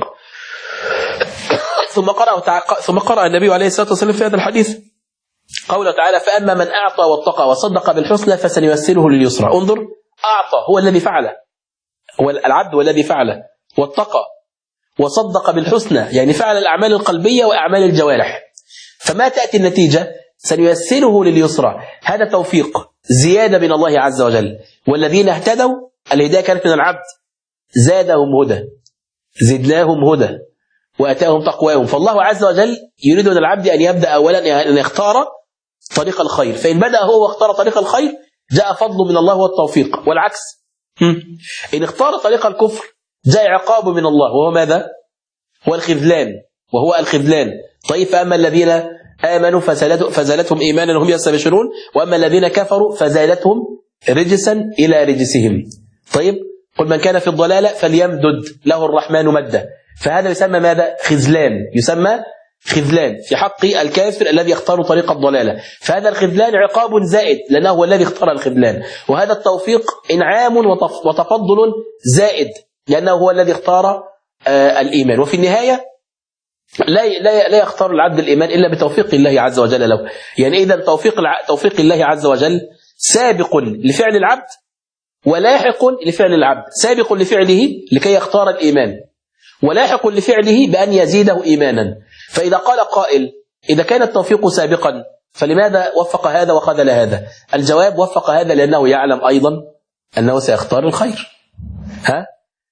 ثم قرأ النبي عليه الصلاة والسلام في هذا الحديث قوله تعالى: فأما من أعطى واتقى وصدق بالحسنى فسنيسره لليسرى. انظر، أعطى هو الذي فعله، هو العبد والذي فعله، واتقى وصدق بالحسنى يعني فعل الأعمال القلبية وأعمال الجوارح. فما تأتي النتيجة؟ سنيسره لليسرى. هذا توفيق، زيادة من الله عز وجل. والذين اهتدوا، الهداية كانت من العبد، زادهم هدى، زدناهم هدى وأتاهم تقواهم. فالله عز وجل يريد من العبد أن يبدأ أولا أن يختار طريق الخير، فإن بدأ هو واختار طريق الخير جاء فضل من الله والتوفيق، والعكس إن اختار طريق الكفر جاء عقاب من الله، وهو ماذا؟ هو الخذلان. طيب، فأما الذين آمنوا فزادتهم إيمانا وهم يستبشرون، وأما الذين كفروا فزادتهم رجسا إلى رجسهم. طيب، قل من كان في الضلالة فليمدد له الرحمن مدا. فهذا يسمى ماذا؟ يسمى خذلان في حق الكافر الذي يختار طريق الضلالة. فهذا الخذلان عقاب زائد لأنه هو الذي اختار الخذلان، وهذا التوفيق إنعام وتفضل زائد لأنه هو الذي اختار الإيمان. وفي النهاية لا يختار العبد الإيمان إلا بتوفيق الله عز وجل له. يعني إذا توفيق الله عز وجل سابق لفعل العبد ولاحق لفعل العبد، سابق لفعله لكي يختار الإيمان، ولاحق لفعله بأن يزيده إيمانا. فإذا قال قائل: إذا كان التوفيق سابقا فلماذا وفق هذا وخذل هذا؟ الجواب: وفق هذا لأنه يعلم أيضا أنه سيختار الخير.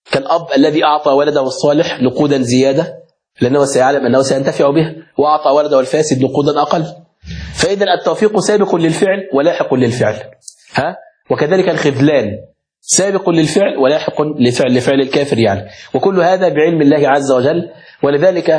كالأب الذي أعطى ولده الصالح نقودا زيادة لأنه سيعلم أنه سينتفع بها، وأعطى ولده الفاسد نقودا أقل. فإذا التوفيق سابق للفعل ولاحق للفعل، وكذلك الخذلان سابق للفعل ولاحق لفعل الكافر يعني. وكل هذا بعلم الله عز وجل. ولذلك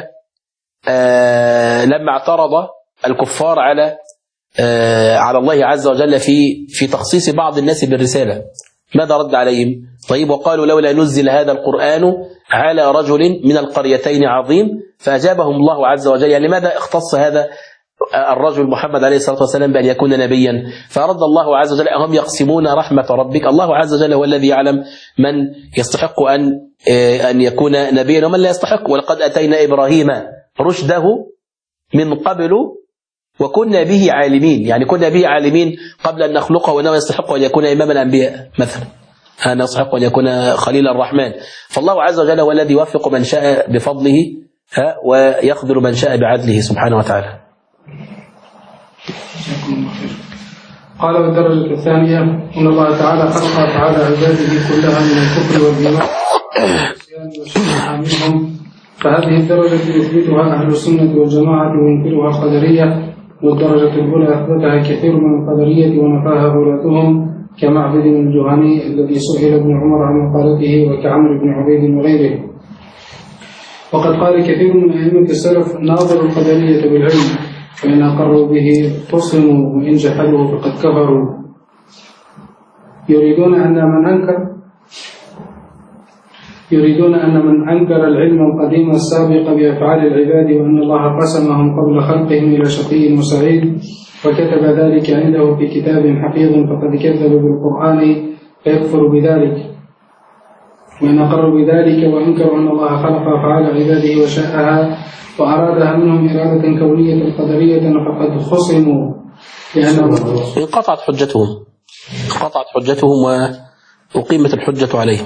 لما اعترض الكفار على الله عز وجل في تخصيص بعض الناس بالرسالة، ماذا رد عليهم؟ طيب وقالوا لولا نزل هذا القرآن على رجل من القريتين عظيم، فأجابهم الله عز وجل. يعني لماذا اختص هذا الرجل محمد عليه الصلاة والسلام بأن يكون نبيا؟ فرد الله عز وجل هم يقسمون رحمة ربك. الله عز وجل هو الذي يعلم من يستحق أن يكون نبيا ومن لا يستحق. ولقد أتينا إبراهيم رشده من قبل وكنا به عالمين، يعني كنا به عالمين قبل أن نخلقه وأنه يستحق أن يكون إمام الأنبياء مثلا، أنه يستحق أن يكون خليل الرحمن. فالله عز وجل هو الذي يوفق من شاء بفضله ويخذل من شاء بعدله سبحانه وتعالى. قال والدرجة الثانية أن الله تعالى خلق أفعال عباده كلها من الكفر والإيمان والشرك منهم، فهذه الدرجة يثبتها أهل السنة والجماعة وينكرها القدرية. والدرجة الأولى أثبتها كثير من القدرية ونفاها غلاتهم كمعبد الجهني الذي سئل ابن عمر عن مقالته وكعمر بن عبيد وغيره. وقد قال كثير من أئمة السلف ناظر القدرية بالعلم، فإن أقروا به خصموا وإن جحدوا فقد كفروا. يريدون أن من أنكر العلم القديم السابق بأفعال العباد وأن الله قسمهم قبل خلقهم إلى شقي وسعيد وكتب ذلك عنده في كتاب حفيظ فقد كذب بالقرآن فيكفر بذلك. وإن أقروا بذلك وأنكروا أن الله خلق أفعال عباده وشاءها وأرادها منهم إرادة كونية قدرية فقد خصموا لأنهم انقطعت حجتهم وأقيمت الحجة عليهم،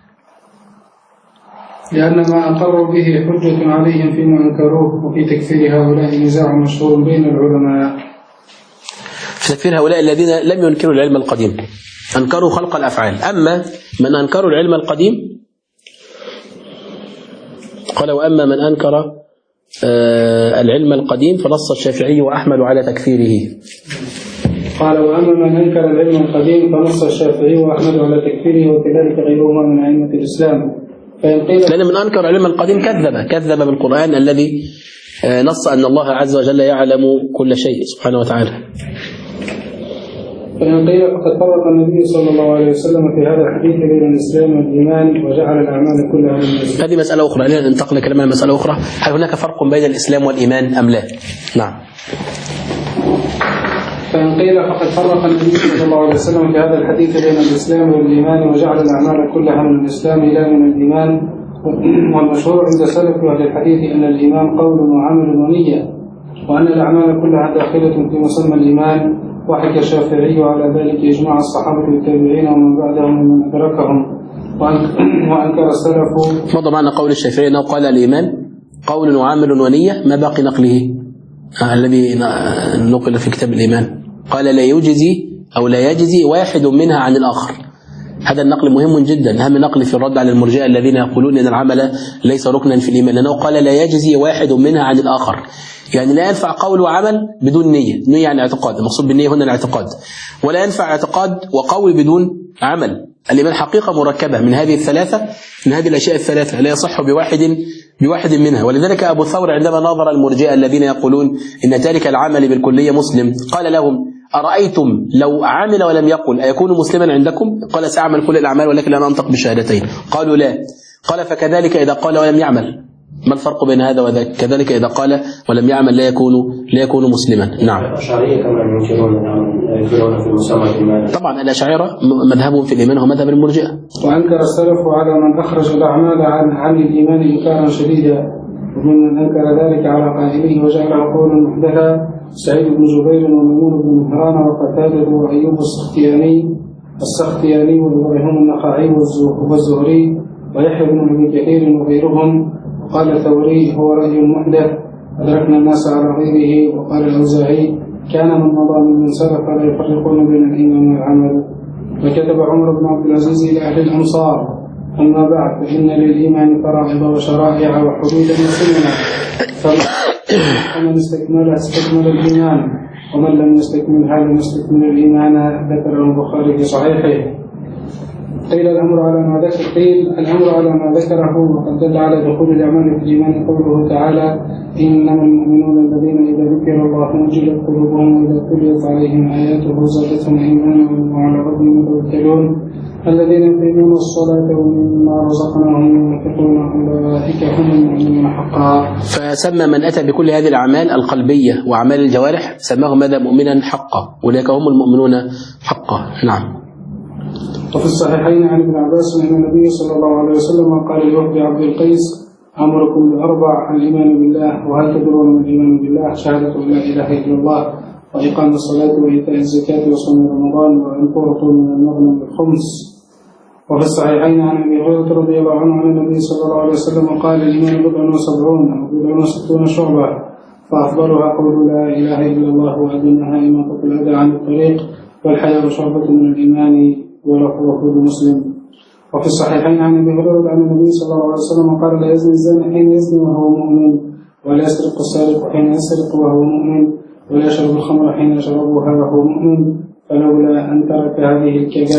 لأن ما أقروا به حجة عليهم فيما أنكروه. وفي تكفير هؤلاء نزاع مشهور بين العلماء. في تكفير هؤلاء الذين لم ينكروا العلم القديم، أنكروا خلق الأفعال. أما من أنكروا العلم القديم قال وأما من أنكر العلم القديم فنص الشافعي وأحمد على تكفيره. قال وأما من أنكر العلم القديم فنص الشافعي وأحمد على تكفيره وكذلك غيرهما من أئمة الإسلام. لأن من أنكر العلم القديم كذب بالقرآن الذي نص أن الله عز وجل يعلم كل شيء سبحانه وتعالى. فإن قيل فقد فرق النبي صلى الله عليه وسلم في هذا الحديث بين الإسلام والإيمان وجعل الأعمال كلها من الإسلام. هذه مسألة أخرى، ننتقل لكلام مسألة أخرى. هل هناك فرق بين الإسلام والإيمان أم لا؟ نعم. فإن قيل فقد فرق النبي صلى الله عليه وسلم في هذا الحديث بين الإسلام والإيمان وجعل الأعمال كلها من الإسلام لا من الإيمان. والمشهور عند سلف أهل الحديث أن الإيمان قول وعمل ونية، وأن الأعمال كلها داخلة في مسمى الإيمان. وحكى الشافعي على ذلك إجماع الصحابة والتابعين ومن بعدهم ومن أدركهم. وأنكر السلف. مضى معنا قول الشافعي أنه قال الإيمان قول وعمل ونية، ما باقي نقله الذي نقل في كتاب الإيمان. قال لا يجزي أو لا يجزي واحد منها عن الآخر. هذا النقل مهم جدا، أهم نقل في الرد على المرجئة الذين يقولون أن العمل ليس ركنا في الإيمان، لأنه قال لا يجزي واحد منها عن الآخر. يعني لا ينفع قول وعمل بدون نية يعني اعتقاد، المقصود بالنية هنا الاعتقاد، ولا ينفع اعتقاد وقول بدون عمل. الإيمان حقيقة مركبة من هذه الثلاثة، من هذه الأشياء الثلاثة، لا يصح بواحد منها. ولذلك أبو ثور عندما نظر المرجئة الذين يقولون إن تارك العمل بالكلية مسلم قال لهم أرأيتم لو عمل ولم يقل أيكون مسلما عندكم؟ قال سأعمل كل الأعمال ولكن لا أنطق بالشهادتين. قالوا لا. قال فكذلك إذا قال ولم يعمل، ما الفرق بين هذا وذاك؟ كذلك إذا قال ولم يعمل لا يكون مسلما. نعم. الأشعرية كمان ينكرون في مسمى الإيمان. طبعا الأشاعرة مذهبهم في الإيمان هو مذهب المرجئة. وأنكر السلف على من أخرج الأعمال عن الإيمان إنكارا شديدا، ومن أنكر ذلك على قائله وجعله قولا محدثا سعيد بن جبير وميمون بن مهران وقتادة وأيوب السختياني وإبراهيم النخعي والزهري ويحيى بن أبي كثير وغيرهم. وقال الثوري هو رأي محدث أدركنا الناس على غيره. وقال الأوزاعي كان من مضى من سلف لا يفرقون بين الإيمان والعمل. وكتب عمر بن عبد العزيز إلى أهل الأمصار أما بعد، فإن للإيمان فرائض وشرائع وحدودا وسننا، فمن استكملها استكمل الإيمان، ومن لم يستكملها لم يستكمل الإيمان. ذكره البخاري في صحيحه. قيل الأمر على ما ذكره، وقد دل على دخول الأعمال في الإيمان قوله تعالى: إنما المؤمنون الذين إذا ذكر الله وجلت قلوبهم وإذا تليت عليهم آياته زادتهم إيمانا وعلى ربهم يتوكلون الذين يقيمون الصلاة ومما رزقناهم ينفقون أولئك هم المؤمنون حقا. فسمى من أتى بكل هذه الأعمال القلبية وأعمال الجوارح سماه ماذا؟ مؤمنا حقا، أولئك هم المؤمنون حقا. نعم. وفي الصحيحين عن ابن عباس أن النبي صلى الله عليه وسلم قال لوفد عبد القيس: أمركم بأربع: الإيمان بالله، وهل تدرون من الإيمان بالله؟ شهادة أن لا إله إلا الله، وإقام الصلاة، وإيتاء الزكاة، وصوم رمضان، وأن تعطوا من المغنم الخمس. وفي الصحيحين عن أبي هريرة رضي الله عنه عن النبي صلى الله عليه وسلم قال: الإيمان 70 أو 60 شعبة، فأفضلها قول لا إله إلا الله، وأدناها إماطة الأذى عن الطريق، والحياء شعبة من الإيمان، ولفظه مسلم. وفي الصحيحين عن ابي هريره عن النبي صلى الله عليه وسلم قال: لا يزني الزاني حين يزني وهو مؤمن، ولا يسرق السارق حين يسرق وهو مؤمن، ولا يشرب الخمر حين يشربها وهو مؤمن. فلولا أن ترك هذه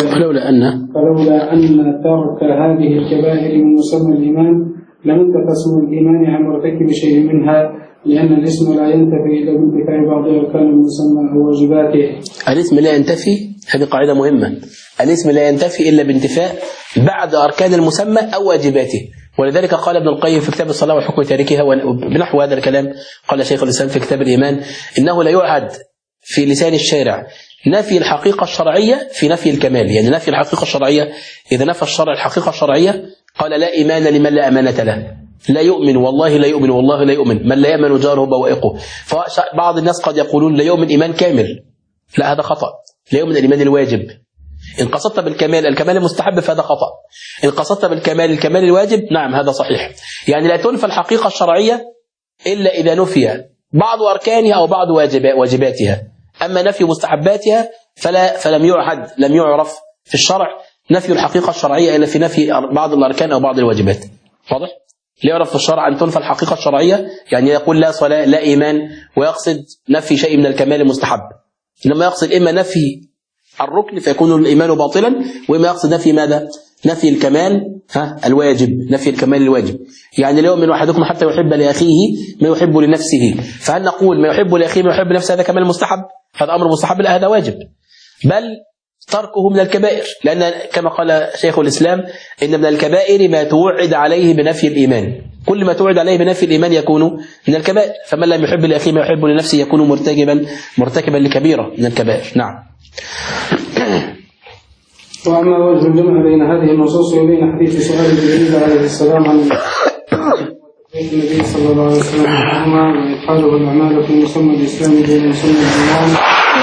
الكبائر من مسمى الإيمان لم ينتفى اسم الإيمان عن مرتكب شيء منها، لأن الاسم لا ينتفي إلا بانتفاء بعض أركان المسمى أو واجباته. الاسم لا ينتفي، هذه قاعدة مهمة. الاسم لا ينتفي إلا بانتفاء بعض أركان المسمى أو واجباته. ولذلك قال ابن القيم في كتاب الصلاة وحكم تاركها بنحو هذا الكلام. قال شيخ الإسلام في كتاب الإيمان: إنه لا يعهد في لسان الشارع نفي الحقيقة الشرعية في نفي الكمال. يعني نفي الحقيقة الشرعية، إذا نفى الشرع الحقيقة الشرعية قال: لا إيمان لمن لا أمانة له، لا يؤمن، والله لا يؤمن، والله لا يؤمن، من لا يأمن جاره بوائقه. فبعض الناس قد يقولون لا يؤمن إيمان كامل، لا، هذا خطأ. لا يؤمن الإيمان الواجب. إن قصدت بالكمال الكمال المستحب فهذا خطأ. إن قصدت بالكمال الكمال الواجب، نعم، هذا صحيح. يعني لا تنفى الحقيقة الشرعية إلا إذا نفي بعض أركانها أو بعض واجباتها. أما نفي مستحباتها فلم يعرف في الشرع نفي الحقيقة الشرعية إلا في نفي بعض الأركان أو بعض الواجبات. واضح؟ لا يعرف في الشرع أن تنفى الحقيقة الشرعية، يعني يقول لا صلاة لا إيمان ويقصد نفي شيء من الكمال المستحب. لما يقصد إما نفي الركن فيكون الإيمان باطلا، وإما يقصد نفي ماذا؟ نفي الكمال الواجب، نفي الكمال الواجب. يعني لا يؤمن أحدكم حتى يحب لأخيه ما يحب لنفسه. فهل نقول ما يحب لأخيه ما يحب لنفسه هذا كمال مستحب؟ هذا أمر مستحب؟ لا، هذا واجب، بل تركه من الكبائر، لأن كما قال شيخ الإسلام: إن من الكبائر ما توعد عليه بنفي الإيمان. كل ما توعد عليه بنفي الإيمان يكون من الكبائر. فمن لم يحب لأخيه ما يحب لنفسه يكون مرتكبا لكبيرة من الكبائر. نعم. وأما وجه الجمع بين هذه النصوص وبين حديث سؤال جبريل عليه السلام عن النبي صلى الله عليه وسلم عنهما وإدخاله الأعمال في مسمى الإسلام بين مسمى الإيمان،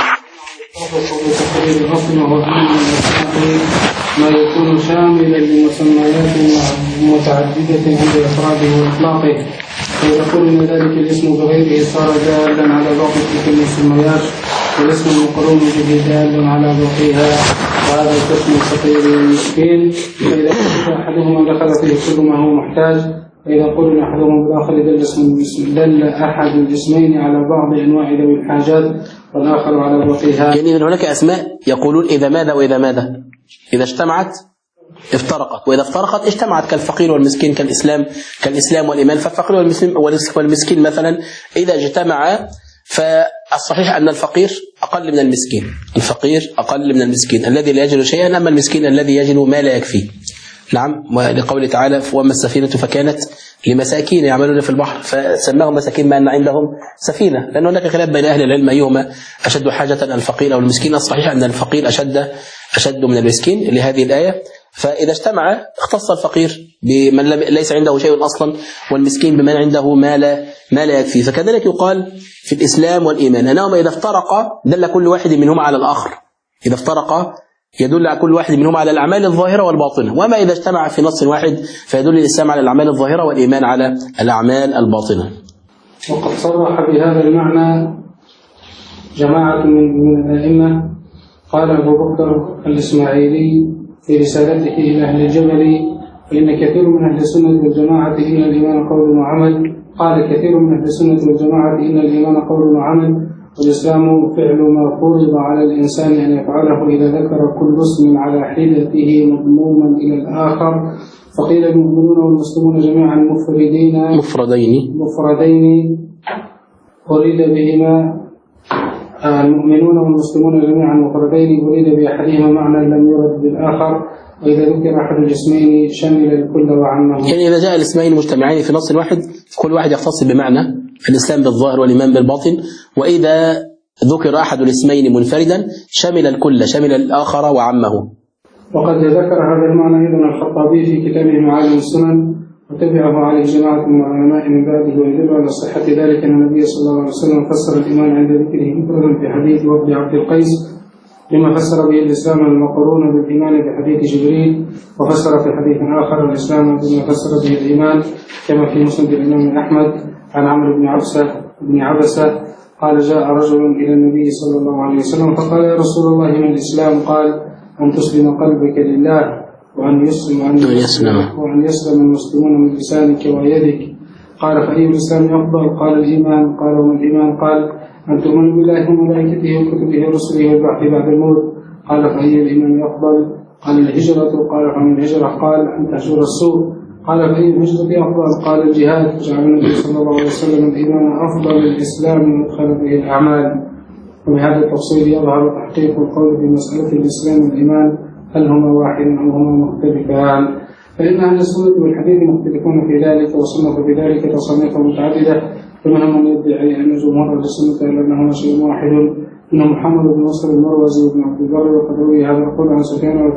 بتقرير الأصل، وهو أن الأسماء ما يكون شاملا لمسميات متعددة عند إفراده وإطلاقه، فيقول إن ذلك الاسم بغيره صار دالا على باقي تلك المسميات، والاسم المقرون به دال على باقيها، وهذا القسم الفقير والمسكين. فإذا كان أحدهما دخل فيه كل ما هو محتاج، فإذا قلنا أحدهما بالآخر دل أحد الاسمين على بعض أنواع ذوي الحاجات والآخر على باقيها. يعني من هناك أسماء يقولون إذا ماذا وإذا ماذا، إذا اجتمعت افترقت، وإذا افترقت اجتمعت، كالفقير والمسكين، كالإسلام والإيمان. فالفقير والمسكين مثلا إذا اجتمعا فالصحيح أن الفقير أقل من المسكين. الفقير أقل من المسكين الذي لا يجد شيئا، أما المسكين الذي يجد ما لا يكفيه. نعم. ولقول تعالى: وأما السفينة فكانت لمساكين يعملون في البحر فسماهم مساكين ما أن عندهم سفينة، لأن هناك خلاف بين أهل العلم أيهما أشد حاجة، الفقير أو المسكين. الصحيح أن الفقير أشد من المسكين لهذه الآية. فإذا اجتمع اختص الفقير بمن ليس عنده شيء أصلا، والمسكين بمن عنده ما لا يكفي. فكذلك يقال في الإسلام والإيمان أنهما إذا افترقا دل كل واحد منهما على الآخر. إذا افترقا يدل على كل واحد منهما على الأعمال الظاهرة والباطنة، وما إذا اجتمع في نص واحد فيدل الإسلام على الأعمال الظاهرة والإيمان على الأعمال الباطنة. وقد صرح بهذا المعنى جماعة من الأئمة. قال أبو بكر الإسماعيلي في رسالته إلى أهل الجبل: فإن كثير من أهل السنة والجماعة إن الإيمان قول وعمل. قال كثير من أهل السنة والجماعة إن الإيمان قول وعمل، والإسلام فعل ما فرض على الإنسان أن يفعله إذا ذكر كل اسم على حدته مضموما إلى الآخر. فقيل المؤمنون والمسلمون جميعا مفردين أريد بهما المؤمنون والمسلمون جميعا مفردين أريد بأحدهما معنى لم يرد بالآخر، وإذا ذكر أحد الاسمين شمل الكل وعمه. يعني إذا جاء الاسمين مجتمعين في نص واحد كل واحد يختص بمعنى، الإسلام بالظاهر والإيمان بالباطن، وإذا ذكر أحد الاسمين منفردا شمل الكل، شمل الآخر وعمه. وقد ذكر هذا المعنى أيضا الخطابي في كتابه معالم السنن، وتبعه عليه جماعة من العلماء من بعده، ويدل على صحة ذلك أن النبي صلى الله عليه وسلم فسر الإيمان عند ذكره مفردا في حديث وفد عبد القيس، لما فسر به الإسلام المقرون بالإيمان بحديث جبريل، وفسر في حديث آخر الإسلام بما فسر به الإيمان كما في مسند الإمام أحمد عن عمرو بن عبسة قال جاء رجل إلى النبي صلى الله عليه وسلم فقال يا رسول الله من الإسلام؟ قال أن تسلم قلبك لله وأن يسلم المسلمون من لسانك ويدك. قال فأي الإسلام أفضل؟ قال الإيمان. قال وما الإيمان؟ قال أن تؤمن بالله وملائكته وكتبه ورسله والبعث بعد الموت. قال فأي الإيمان أفضل؟ قال الهجرة. قال فمن الهجرة؟ قال أن تهجر السوء. قال فأي الهجرة أفضل؟ قال الجهاد. فجعل النبي صلى الله عليه وسلم الإيمان أفضل الإسلام وادخل به الأعمال. وبهذا التفصيل يظهر تحقيق القول في مسألة الإسلام والإيمان، هل هما واحد أو هما مختلفان؟ فإن أهل السنة والحديث مختلفون في ذلك، وصنفوا بذلك تصنيفا متعددة، فمنهم من يدعي أن جمهور أهل السنة أنهما شيء واحد، منهم محمد بن نصر المروزي وابن عبد البر، وقد روي هذا القول عن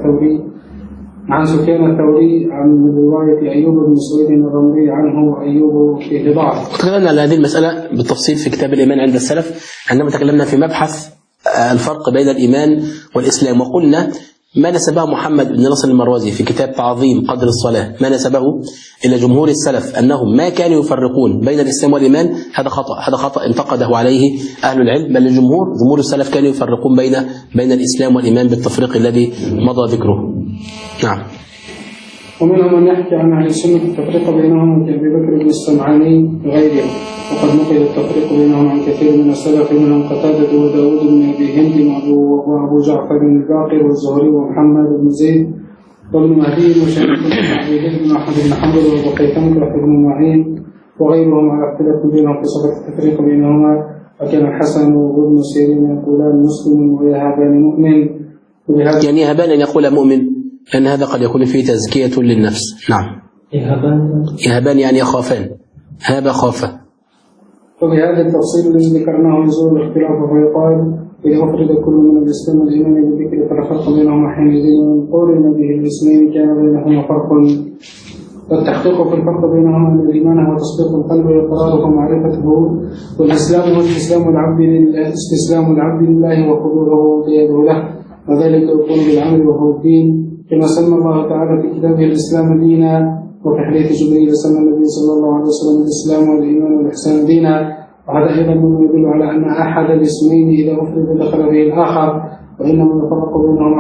سفيان الثوري عن رواية أيوب بن سويد الرملي عنه، وأيوب فيه ضعف. تكلمنا على هذه المسألة بالتفصيل في كتاب الإيمان عند السلف عندما تكلمنا في مبحث الفرق بين الإيمان والإسلام، وقلنا ما نسبه محمد بن نصر المروزي في كتاب تعظيم قدر الصلاة، ما نسبه إلى جمهور السلف أنهم ما كانوا يفرقون بين الإسلام والإيمان، هذا خطأ انتقده عليه أهل العلم، بل جمهور السلف كانوا يفرقون بين الإسلام والإيمان بالتفريق الذي مضى ذكره. نعم. ومنهم من يحكي عن أهل السنة التفريق بينهم كأبي بكر بن السمعاني وغيره، وقد نقل التفريق بينهم عن كثير من السلف، منهم قتادة وداود بن أبي هند وأبو جعفر الباقر والزهري ومحمد بن زيد وابن مهدي وشريك بن عبيد بن أحمد بن حنبل وبقيتان بن معين وغيرهم على اختلاف بينهم في صفة التفريق بينهما. وكان الحسن وابن سيرين يقولان مسلم ويهابان مؤمن. يعني يهابان أن يقول مؤمن، لأن هذا قد يكون فيه تزكية للنفس. نعم. يهابان يعني يخافان، هذا خافة. وبهذا التفصيل الذي ذكرناه يزول الاختلاف، فيقال إذا أفرد كل من الإسلام والإيمان بالذكر فلا فرق بينهما حينئذ، ومن قولنا به الاسمين كان بينهما فرق. والتحقيق في الفرق بينهما أن الإيمان هو تصديق القلب وإقراره ومعرفته، والإسلام هو استسلام العبد لله وخضوعه وانقياده له، وذلك يكون بالعمل وهو الدين، كما سمى الله تعالى في كتابه الإسلام دينا، وفي حديث جبريل سمى النبي صلى الله عليه وسلم الإسلام والإيمان والإحسان دينا. وهذا أيضا مما يدل على أن أحد الاسمين إذا أفرد دخل به الآخر، وإنما يفرق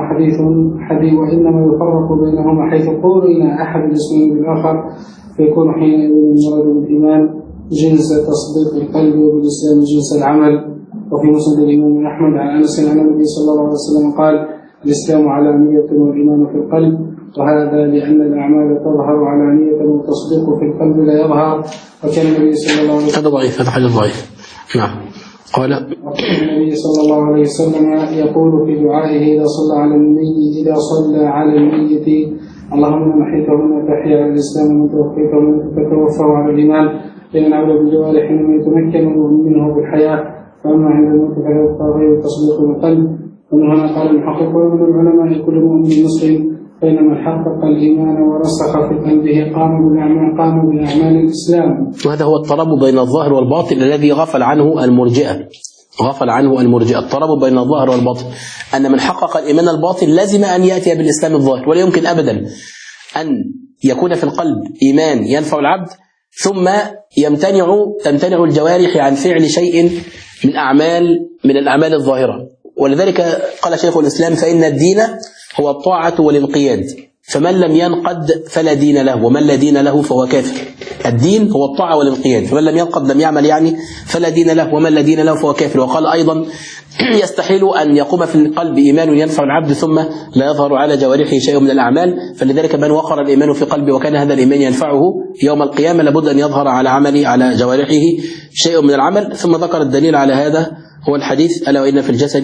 بينهما حيث قورن أحد الاسمين بالآخر، فيكون حينئذ المراد بالإيمان جنس تصديق القلب، وبالإسلام جنس العمل. وفي مسند الإمام أحمد عن أنس عن النبي صلى الله عليه وسلم قال الإسلام علانية والإيمان في القلب، وهذا لأن الأعمال تظهر علانية والتصديق في القلب لا يظهر. وكان النبي صلى الله عليه وسلم هذا ضعيف، هذا حديث ضعيف. نعم. قال النبي صلى الله عليه وسلم يقول في دعائه إذا صلى على الميت اللهم من أحييته تحيا على الإسلام ومن توفيته فتوفه على الإيمان، لأن عبد بالجوارح حينما يتمكن منه بالحياة، فأما عند الموت فيبقى غير تصديق القلب. ومن هنا قال المحققون من العلماء كل مؤمن مسلم، بينما حقق الإيمان ورسخ في قلبه قام بأعمال الإسلام. وهذا هو الترابط بين الظاهر والباطن الذي غفل عنه المرجئة. الترابط بين الظاهر والباطن، أن من حقق الإيمان الباطن لازم أن يأتي بالإسلام الظاهر، ولا يمكن أبدا أن يكون في القلب إيمان ينفع العبد ثم تمتنع الجوارح عن فعل شيء من الأعمال الظاهرة. ولذلك قال شيخ الإسلام فإن الدين هو الطاعة والانقياد، فمن لم ينقد فلا دين له، ومن لا دين له فهو كافر. الدين هو الطاعة والانقياد، فمن لم ينقد لم يعمل يعني فلا دين له، ومن لا دين له فهو كافر. وقال أيضا يستحيل أن يقوم في القلب إيمان ينفع العبد ثم لا يظهر على جوارحه شيء من الأعمال، فلذلك من وقر الإيمان في قلبه وكان هذا الإيمان ينفعه يوم القيامة لابد أن يظهر على عمله على جوارحه شيء من العمل. ثم ذكر الدليل على هذا هو الحديث ألا وإن في الجسد،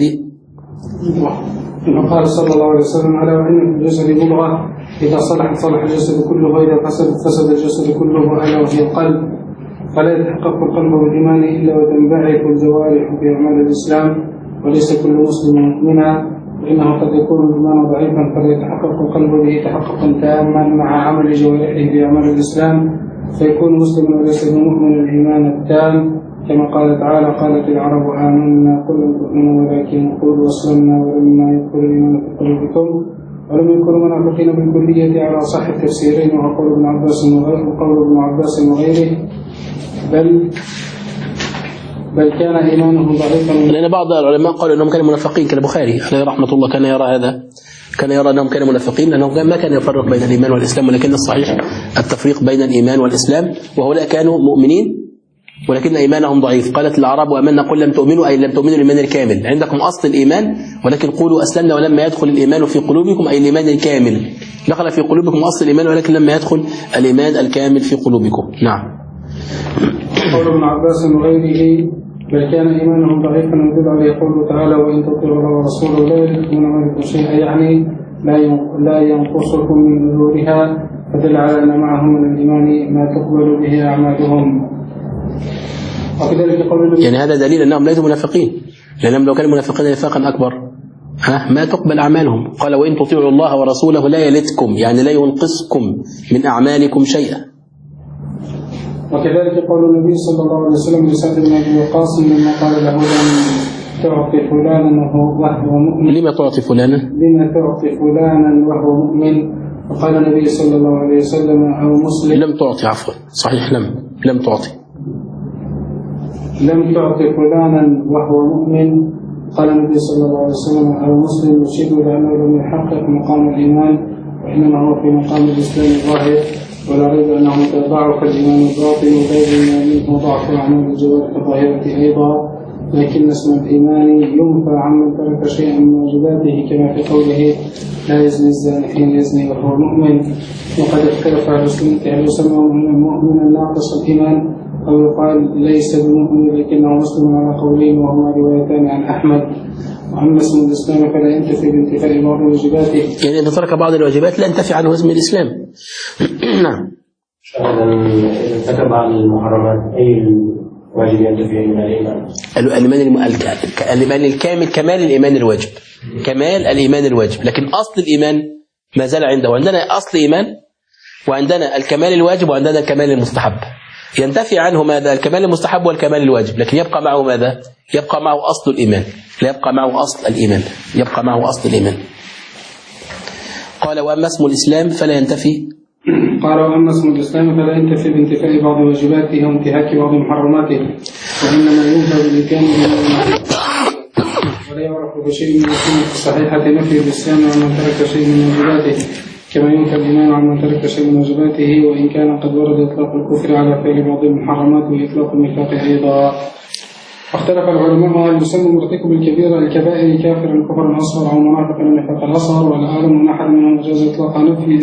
قال صلى الله عليه وسلم ألا وإن في الجسد مضغة إذا صلح صلح الجسد كله وإذا فسد الجسد كله ألا وهي القلب، فلا يتحقق القلب بالإيمان إلا وتنبعث الجوارح في أعمال الإسلام، وليس كل مسلم مؤمنا، فإنه قد يكون الإيمان ضعيفا فلا يتحقق القلب به تحققا تاما مع عمل جوارحه في أعمال الإسلام، فيكون مسلما وليس بمؤمن الإيمان التام، كما قال تعالى قالت العرب آمنا قل لم تؤمنوا ولكن قولوا أسلمنا ولما يدخل الإيمان في قلوبكم ولم يكونوا منافقين بالكلية على صح التفسيرين، وقول ابن عباس وغيره بل كان إيمانه ضعيفا. لأن بعض العلماء قالوا أنهم كانوا منافقين كالبخاري عليه رحمة الله، كان يرى هذا، كان يرى أنهم كانوا منافقين لأنهم ما كان يفرق بين الإيمان والإسلام، ولكن الصحيح التفريق بين الإيمان والإسلام، وهؤلاء كانوا مؤمنين ولكن إيمانهم ضعيف. قالت الأعراب وآمنا قل لم تؤمنوا أي لم تؤمنوا الإيمان الكامل، عندكم أصل الإيمان ولكن قولوا أسلمنا ولما يدخل الإيمان في قلوبكم أي الإيمان الكامل، دخل في قلوبكم أصل الإيمان ولكن لما يدخل الإيمان الكامل في قلوبكم. نعم. قول ابن عباس وغيره بل كان إيمانهم ضعيفا يدل عليه قوله تعالى وإن تطيعوا الله ورسوله لا يلدكم من أمركم شيئا، يعني لا ينقصكم من أجورها، فدل على أن معهم من الإيمان ما تقبل به أعمالهم. يعني هذا دليل أنهم ليسوا منافقين، لأنهم لو كانوا منافقين نفاقا أكبر ما تقبل أعمالهم. قال وإن تطيعوا الله ورسوله لا يلدكم يعني لا ينقصكم من أعمالكم شيئا. وكذلك قول النبي صلى الله عليه وسلم لسعد بن أبي وقاص لما قال له لم تعطي فلانا وهو مؤمن، لما تعطي فلانا؟ لما تعطي فلانا وهو مؤمن، وقال النبي صلى الله عليه وسلم أو مسلم لم تعطي، عفوا صحيح لم تعطي فلانا وهو مؤمن، قال النبي صلى الله عليه وسلم أو مسلم يشير لأنه لم يحقق مقام الإيمان وإنما هو في مقام الإسلام الظاهر، ولا ريب أنه تضاعف الإيمان الباطن وغير منه ضعف أعمال الجوارح الظاهرة أيضا، لكن اسم الإيمان ينفى عمن ترك شيئا من واجباته كما في قوله لا يزني الزاني حين يزني وهو مؤمن. وقد اختلف أهل السنة هل يسمى مؤمنا ناقص الإيمان أو يقال ليس بمؤمن لكنه مسلم على قولين وهما روايتان عن أحمد. وأما اسم الإسلام فلا ينتفي بانتفاء بعض واجباته، يعني إذا ترك بعض الواجبات لا ينتفي عنه اسم الإسلام. نعم. إذا ارتكب بعض المحرمات أي الواجب ينتفي من الإيمان؟ الإيمان الكامل كمال الإيمان الواجب، كمال الإيمان الواجب، لكن أصل الإيمان ما زال عنده. عندنا أصل إيمان وعندنا الكمال الواجب وعندنا الكمال المستحب، ينتفي عنه ماذا؟ الكمال المستحب والكمال الواجب، لكن يبقى معه ماذا؟ يبقى معه أصل الإيمان، لا يبقى معه أصل الإيمان، يبقى معه أصل الإيمان. قال وأما اسم الإسلام فلا ينتفي، قال وأما اسم الإسلام فلا ينتفي بانتفاء بعض واجباته وانتهاك بعض محرماته، وإنما ينفى بالإتيان ولا يعرف بشيء من السنة الصحيحة نفي الإسلام عمن ترك شيء من واجباته، كما ينفى الإيمان عمن ترك شيء من واجباته، وإن كان قد ورد إطلاق الكفر على فعل بعض المحرمات وإطلاق النفاق أيضا. اختلف العلماء هل يسمى مرتكب الكبائر كافرا كفرا أصغر أو منافقا نفاقا أصغر، والأعلم من أحد منهم جاز إطلاق نفي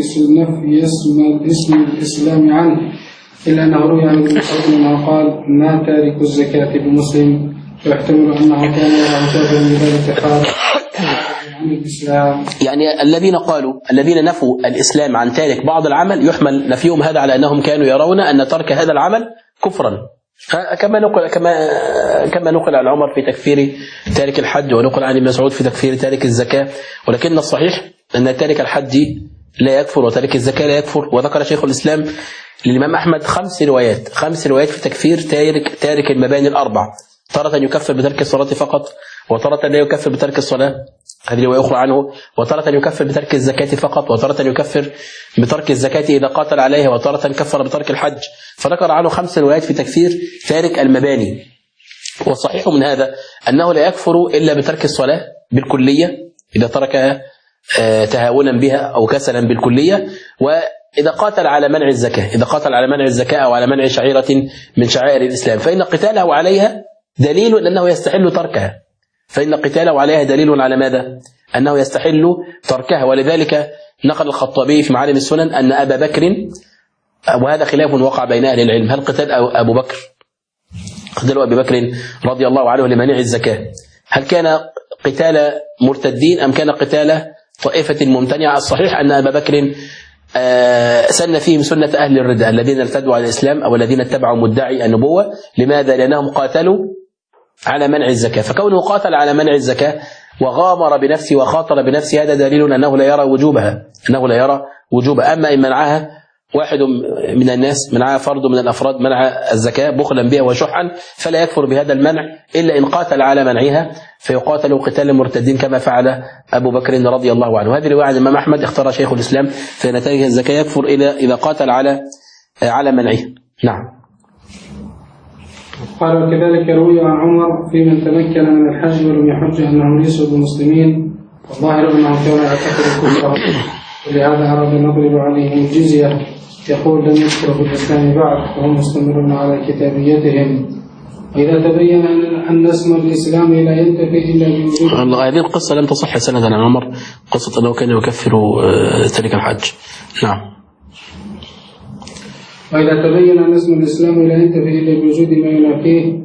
اسم الإسلام عنه، إلا أنه روي عن ابن مسعود أنه قال ما تارك الزكاة بمسلم، ويحتمل أنه كان يرى كافرا بذلك خارج عن الإسلام. يعني الذين نفوا الإسلام عن تارك بعض العمل يحمل نفيهم هذا على أنهم كانوا يرون أن ترك هذا العمل كفرا، كما نقل عن عمر في تكفير تارك الحج، ونقل عن ابن مسعود في تكفير تارك الزكاة، ولكن الصحيح أن تارك الحج لا يكفر وتارك الزكاة لا يكفر. وذكر شيخ الإسلام للإمام أحمد 5 روايات في تكفير تارك المباني الأربع، تارة يكفر بترك الصلاة فقط، وتارة لا يكفر بترك الصلاة، هذه رواية أخرى عنه، وتارة يكفر بترك الزكاة فقط، وتارة يكفر بترك الزكاة إذا قاتل عليها، وتارة كفر بترك الحج. فذكر عنه 5 روايات في تكفير تارك المباني. والصحيح من هذا أنه لا يكفر إلا بترك الصلاة بالكلية إذا تركها تهاونا بها أو كسلا بالكلية. وإذا قاتل على منع الزكاة، إذا قاتل على منع الزكاة أو على منع شعيرة من شعائر الإسلام، فإن قتاله عليها دليل أنه يستحل تركها، فإن قتاله عليها دليل على ماذا؟ أنه يستحل تركها. ولذلك نقل الخطابي في معالم السنن أن أبا بكر، وهذا خلاف وقع بين أهل العلم، هل قتال أبو بكر، قتال أبي بكر رضي الله عنه لمانع الزكاة، هل كان قتال مرتدين أم كان قتال طائفة ممتنعة؟ الصحيح أن أبا بكر سن فيهم سنة أهل الردة الذين ارتدوا على الإسلام أو الذين اتبعوا مدعي النبوة. لماذا؟ لأنهم قاتلوا على منع الزكاة، فكونه قاتل على منع الزكاة وغامر بنفسه وخاطر بنفسه هذا دليل أنه لا يرى وجوبها، أنه لا يرى وجوبها. أما إن منعها واحد من الناس، منعها فرد من الأفراد منع الزكاة بخلا بها وشحا، فلا يكفر بهذا المنع إلا إن قاتل على منعها، فيقاتل قتال المرتدين كما فعل أبو بكر رضي الله عنه. هذه رواية عن الإمام أحمد اختار شيخ الإسلام فإن تارك الزكاة يكفر إذا قاتل على منعها. نعم. قال وكذلك روي عن عمر في من تمكن من الحج ولم يحج أنهم ليسوا بمسلمين، والظاهر أنه كان يعتقد كفرهم، ولهذا أراد نضرب عليهم الجزية. يقول لم يذكروا في الإسلام بعد وهم مستمرون على كتابيتهم. وإذا تبين أن اسم الإسلام لا ينتفي إلا بوجود. هذه القصة لم تصح سندا عن عمر، قصة أنه كان يكفر تارك الحج. نعم. وإذا تبين أن اسم الإسلام لا ينتفي إلا بوجود ما ينافيه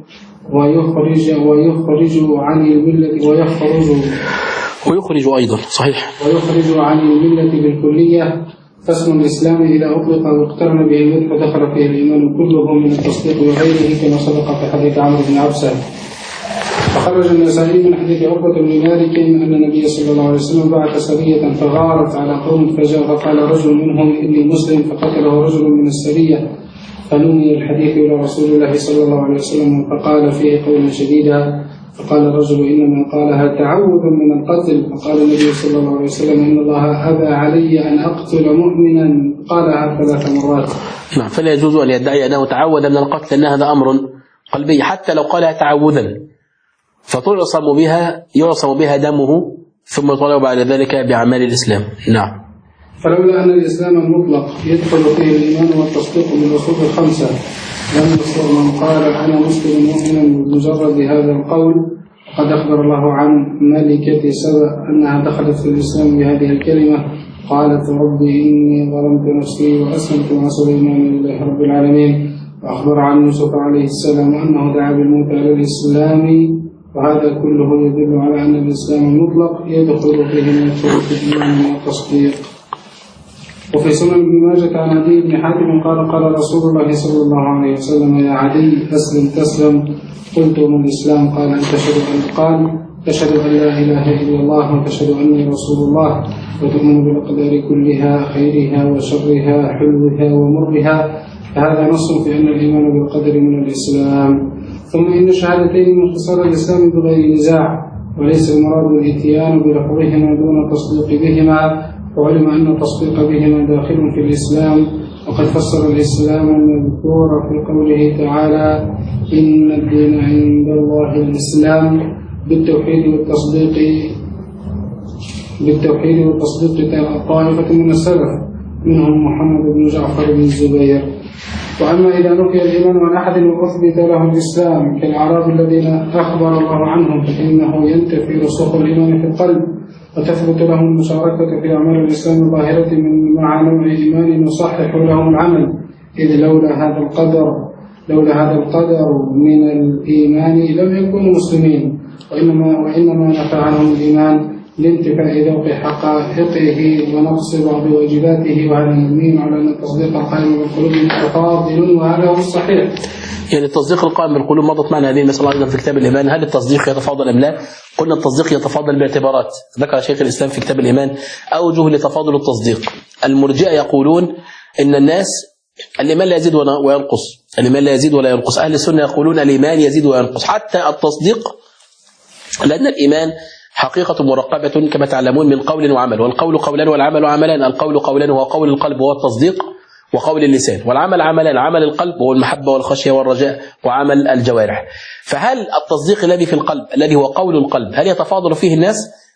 ويخرج عن الملة ويخرج أيضا صحيح ويخرج عن الملة بالكلية، فاسم الإسلام إذا أطلق واقترن به الملك دخل فيه الإيمان كله من التصديق وغيره، كما سبق في حديث عمرو بن عبسة. فخرج النسائي من حديث عقبة بن مالك أن النبي صلى الله عليه وسلم بعث سرية فغارت على قوم، فجاء فقال رجل منهم إني مسلم، فقتله رجل من السرية، فنمي الحديث إلى رسول الله صلى الله عليه وسلم فقال فيه قولا شديدا، فقال الرجل إنما قالها تعوذا من القتل، فقال النبي صلى الله عليه وسلم إن الله أبى علي أن أقتل مؤمنا، قالها 3 مرات. نعم. فلا يجوز أن يدعي أنه تعوذ من القتل، لأن هذا أمر قلبي، حتى لو قالها تعوذا يعصم بها دمه ثم يطالب بعد ذلك بأعمال الإسلام. نعم. فلولا أن الإسلام المطلق يدخل فيه الإيمان والتصديق بالأصول 5 لم يصدر من قال أنا مسلم مؤمنا بمجرد هذا القول. وقد أخبر الله عن ملكة سبأ أنها دخلت في الإسلام بهذه الكلمة، قالت ربي إني ظلمت نفسي وأسلمت مع سليمان لله رب العالمين. وأخبر عن يوسف عليه السلام أنه دعا بالموت على الإسلام، وهذا كله يدل على أن الإسلام المطلق يدخل فيه من شروط الإيمان والتصديق. وفي سنن ابن ماجه عن عدي بن حاتم قال رسول الله صلى الله عليه وسلم يا عدي أسلم تسلم. قلت من الإسلام؟ قال تشهد أن لا إله إلا الله وتشهد أني رسول الله وتؤمن بالأقدار كلها خيرها وشرها حلوها ومرها. فهذا نص في أن الإيمان بالقدر من الإسلام. ثم إن الشهادتين من خصال الإسلام بغير نزاع، وليس المراد الاتيان بلفظهما دون التصديق بهما، وعلم أن التصديق بهما داخل في الإسلام. وقد فسر الإسلام المذكور في قوله تعالى إن الدين عند الله الإسلام بالتوحيد والتصديق طائفة من السلف منهم محمد بن جعفر بن الزبير. وأما إذا نفي الإيمان عن أحد وأثبت له الإسلام كالأعراب الذين أخبر الله عنهم، فإنه ينتفي رسوخ الإيمان في القلب وتثبت لهم المشاركة في أعمال الإسلام الظاهرة مع نوع إيمان يصحح لهم العمل، إذ لولا هذا القدر من الإيمان لم يكونوا مسلمين، وإنما نفى عنهم الإيمان لانتفاء ذوق حقائقه ونقص بعض واجباته، وهذا مبني على أن التصديق القائم بالقلوب متفاضل، وهذا هو الصحيح. يعني التصديق القائم بالقلوب مضت معنا هذه المسألة أيضا في كتاب الإيمان، هل التصديق يتفاضل أم لا؟ قلنا التصديق يتفاضل باعتبارات، ذكر شيخ الإسلام في كتاب الإيمان أوجه لتفاضل التصديق. المرجئة يقولون إن الناس الإيمان لا يزيد وينقص، الإيمان لا يزيد ولا ينقص. أهل السنة يقولون الإيمان يزيد وينقص حتى التصديق، لأن الإيمان حقيقة مرقبة كما تعلمون من قول وعمل، والقول قولان والعمل عملان. القول قولان هو قول القلب وهو التصديق وقول اللسان، والعمل عملان، عمل القلب وهو المحبة والخشية والرجاء وعمل الجوارح. فهل التصديق الذي في القلب الذي هو قول القلب هل يتفاضل فيه الناس؟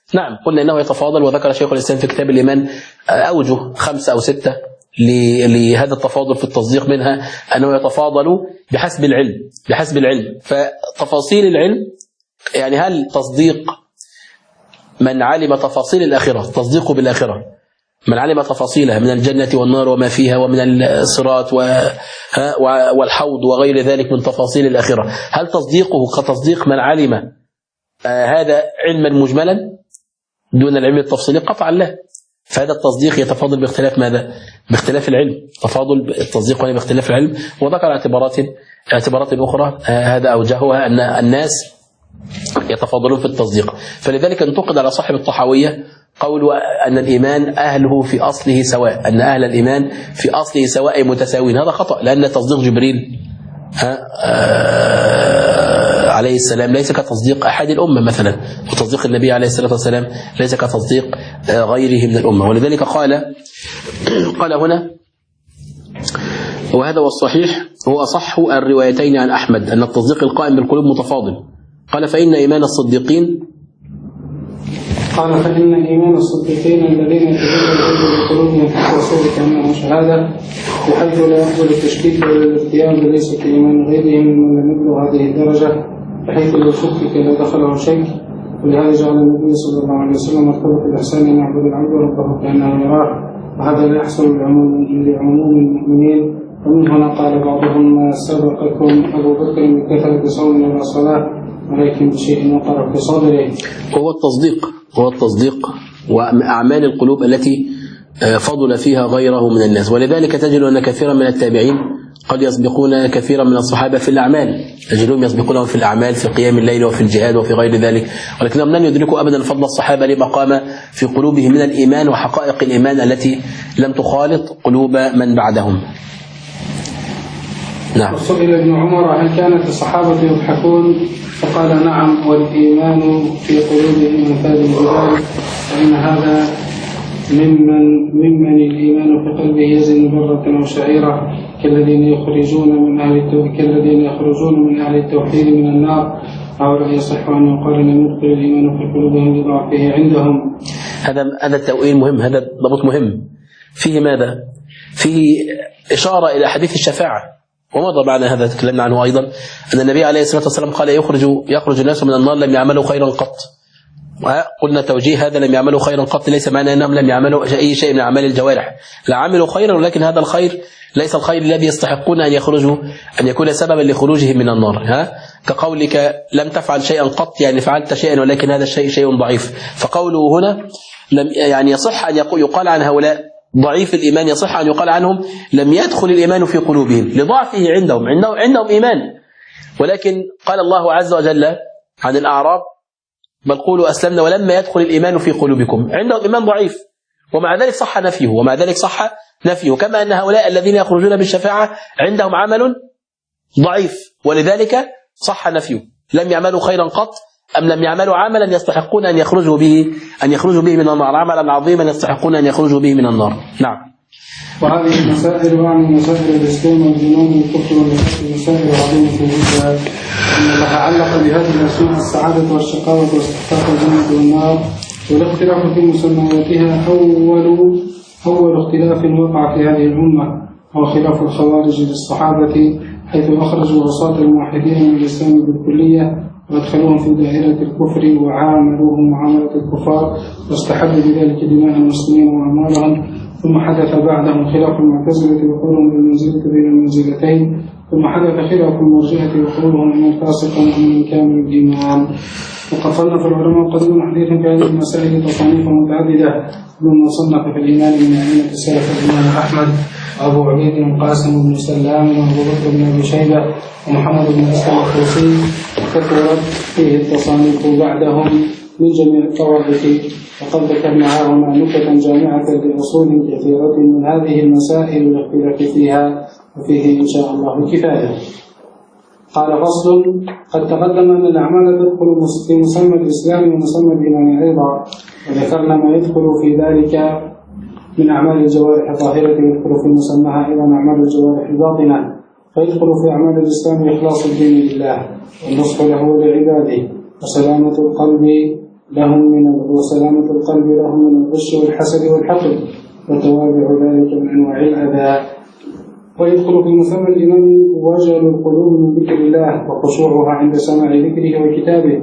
نعم قلنا إنه يتفاضل، وذكر شيخ الإسلام في كتاب الإيمان أوجه 5 أو 6 لهذا التفاضل في التصديق، منها أنه يتفاضل بحسب العلم. فتفاصيل العلم يعني هل تصديق من علم تفاصيل الآخرة، تصديقه بالآخرة، من علم تفاصيلها من الجنة والنار وما فيها ومن الصراط والحوض وغير ذلك من تفاصيل الآخرة، هل تصديقه كتصديق من علم هذا علما مجملا دون العلم التفصيلي؟ قطعا لا. فهذا التصديق يتفاضل باختلاف ماذا؟ باختلاف العلم، تفاضل التصديق باختلاف العلم. وذكر اعتبارات أخرى هذا أوجهها أن الناس يتفاضلون في التصديق. فلذلك انتقد على صاحب الطحاوية قول أن الإيمان أهله في أصله سواء، أن أهل الإيمان في أصله سواء متساوين. هذا خطأ، لأن تصديق جبريل عليه السلام ليس كتصديق أحد الأمة مثلا، وتصديق النبي عليه الصلاة والسلام ليس كتصديق غيره من الأمة. ولذلك قال هنا، وهذا والصحيح هو أصح الروايتين عن أحمد أن التصديق القائم بالقلوب متفاضل. قال فإن إيمان الصديقين الذين يتجلى العلم بقلوبهم في الرسول كأنه شهادة، بحيث لا يقبل التشكيك ولا الارتياب، ليس كإيمان غيرهم من لم يبلغ هذه الدرجة، بحيث لو شكك لدخله شك. ولهذا جعل النبي صلى الله عليه وسلم مرتبة الإحسان أن يعبد العبد ربه كأنه يراه، وهذا لا يحصل لعموم المؤمنين. ومن هنا قال بعضهم ما سبقكم أبو بكر بكثرة صوم ولا صلاة، ولكن بشيء وقع في صدره. هو التصديق وأعمال القلوب التي فضل فيها غيره من الناس. ولذلك تجد أن كثيرا من التابعين قد يسبقون كثيرا من الصحابة في الأعمال، تجدهم يسبقونهم في الأعمال في قيام الليل وفي الجهاد وفي غير ذلك، ولكنهم لن يدركوا أبدا فضل الصحابة لما قام في قلوبهم من الإيمان وحقائق الإيمان التي لم تخالط قلوب من بعدهم. نعم. سئل ابن عمر هل كانت الصحابة يضحكون؟ فقال نعم، والإيمان في قلوبهم أمثال الجبال، فإن هذا ممن الإيمان في قلبه يزن برة أو شعيرة، كالذين يخرجون من أهل التوحيد من النار. أو لا يصح أن يقال أن يدخل الإيمان في قلوبهم لضعفه عندهم. هذا التأويل مهم، هذا ضبط مهم. فيه ماذا؟ فيه إشارة إلى حديث الشفاعة، ومضى معنا هذا تكلمنا عنه أيضا، أن النبي عليه الصلاة والسلام قال يخرج الناس من النار لم يعملوا خيرا قط. وقلنا توجيه هذا لم يعملوا خيرا قط ليس معنى أنهم لم يعملوا أي شيء من أعمال الجوارح، لا عملوا خيرا، ولكن هذا الخير ليس الخير الذي يستحقون أن يكون سببا لخروجهم من النار. كقولك لم تفعل شيئا قط، يعني فعلت شيئا ولكن هذا الشيء شيء ضعيف. فقوله هنا يعني يصح أن يقال عن هؤلاء ضعيف الإيمان، يصح أن يقال عنهم لم يدخل الإيمان في قلوبهم لضعفه عندهم إيمان. ولكن قال الله عز وجل عن الأعراب بل قولوا أسلمنا ولما يدخل الإيمان في قلوبكم، عندهم إيمان ضعيف، ومع ذلك صح نفيه، كما أن هؤلاء الذين يخرجون بالشفاعة عندهم عمل ضعيف ولذلك صح نفيه. لم يعملوا خيرا قط أم لم يعملوا عملا يستحقون أن يخرجوا به من النار، عملا عظيما يستحقون أن يخرجوا به من النار. نعم. وهذه المسائل وعن مسائل الإسلام والجنون والكفر والنفاق مسائل عظيمة جدا، أن الله علق بهذه الأسماء السعادة والشقاوة واستحقاق الجنة والنار، والاختلاف في مسمياتها أول اختلاف وقع في هذه الأمة هو خلاف الخوارج للصحابة، حيث أخرجوا عصاة الموحدين من الإسلام بالكلية وادخلوهم في دائرة الكفر وعاملوهم معاملة الكفار، واستحبوا بذلك دماء المسلمين وأموالهم. ثم حدث بعدهم خلاف المعتزلة وقولهم بالمنزلة بين المنزلتين، ثم حدث خلاف المرجئة وقولهم أن الفاسق ومن كامل الإيمان. وقفلنا في العلماء قديما حديثا في هذه المسائل تصانيف متعددة، من صنف في الإيمان من أئمة السلف الإمام أحمد وأبو عبيد القاسم بن سلام وأبو بكر بن أبي شيبة ومحمد بن أسلم الخوصي، كثرت فيه التصانيف بعدهم من جميع الطوائف. وقد ذكرنا هنا نكتا جامعة لأصول كثيرة من هذه المسائل والاختلاف فيها، وفيه إن شاء الله كفاية. قال فصل: قد تقدم أن الأعمال تدخل في مسمى الإسلام ومسمى الإيمان أيضا، وذكرنا ما يدخل في ذلك من أعمال الجوارح الظاهرة، يدخل في مسماها أيضا أعمال الجوارح الباطنة. فيدخل في أعمال الإسلام إخلاص الدين لله والنصح له ولعباده، وسلامة القلب لهم وسلامة القلب لهم من الغش والحسد والحقد وتوابع ذلك من أنواع الأذى. ويدخل في مسمى الإيمان وجل القلوب من ذكر الله وخشوعها عند سماع ذكره وكتابه،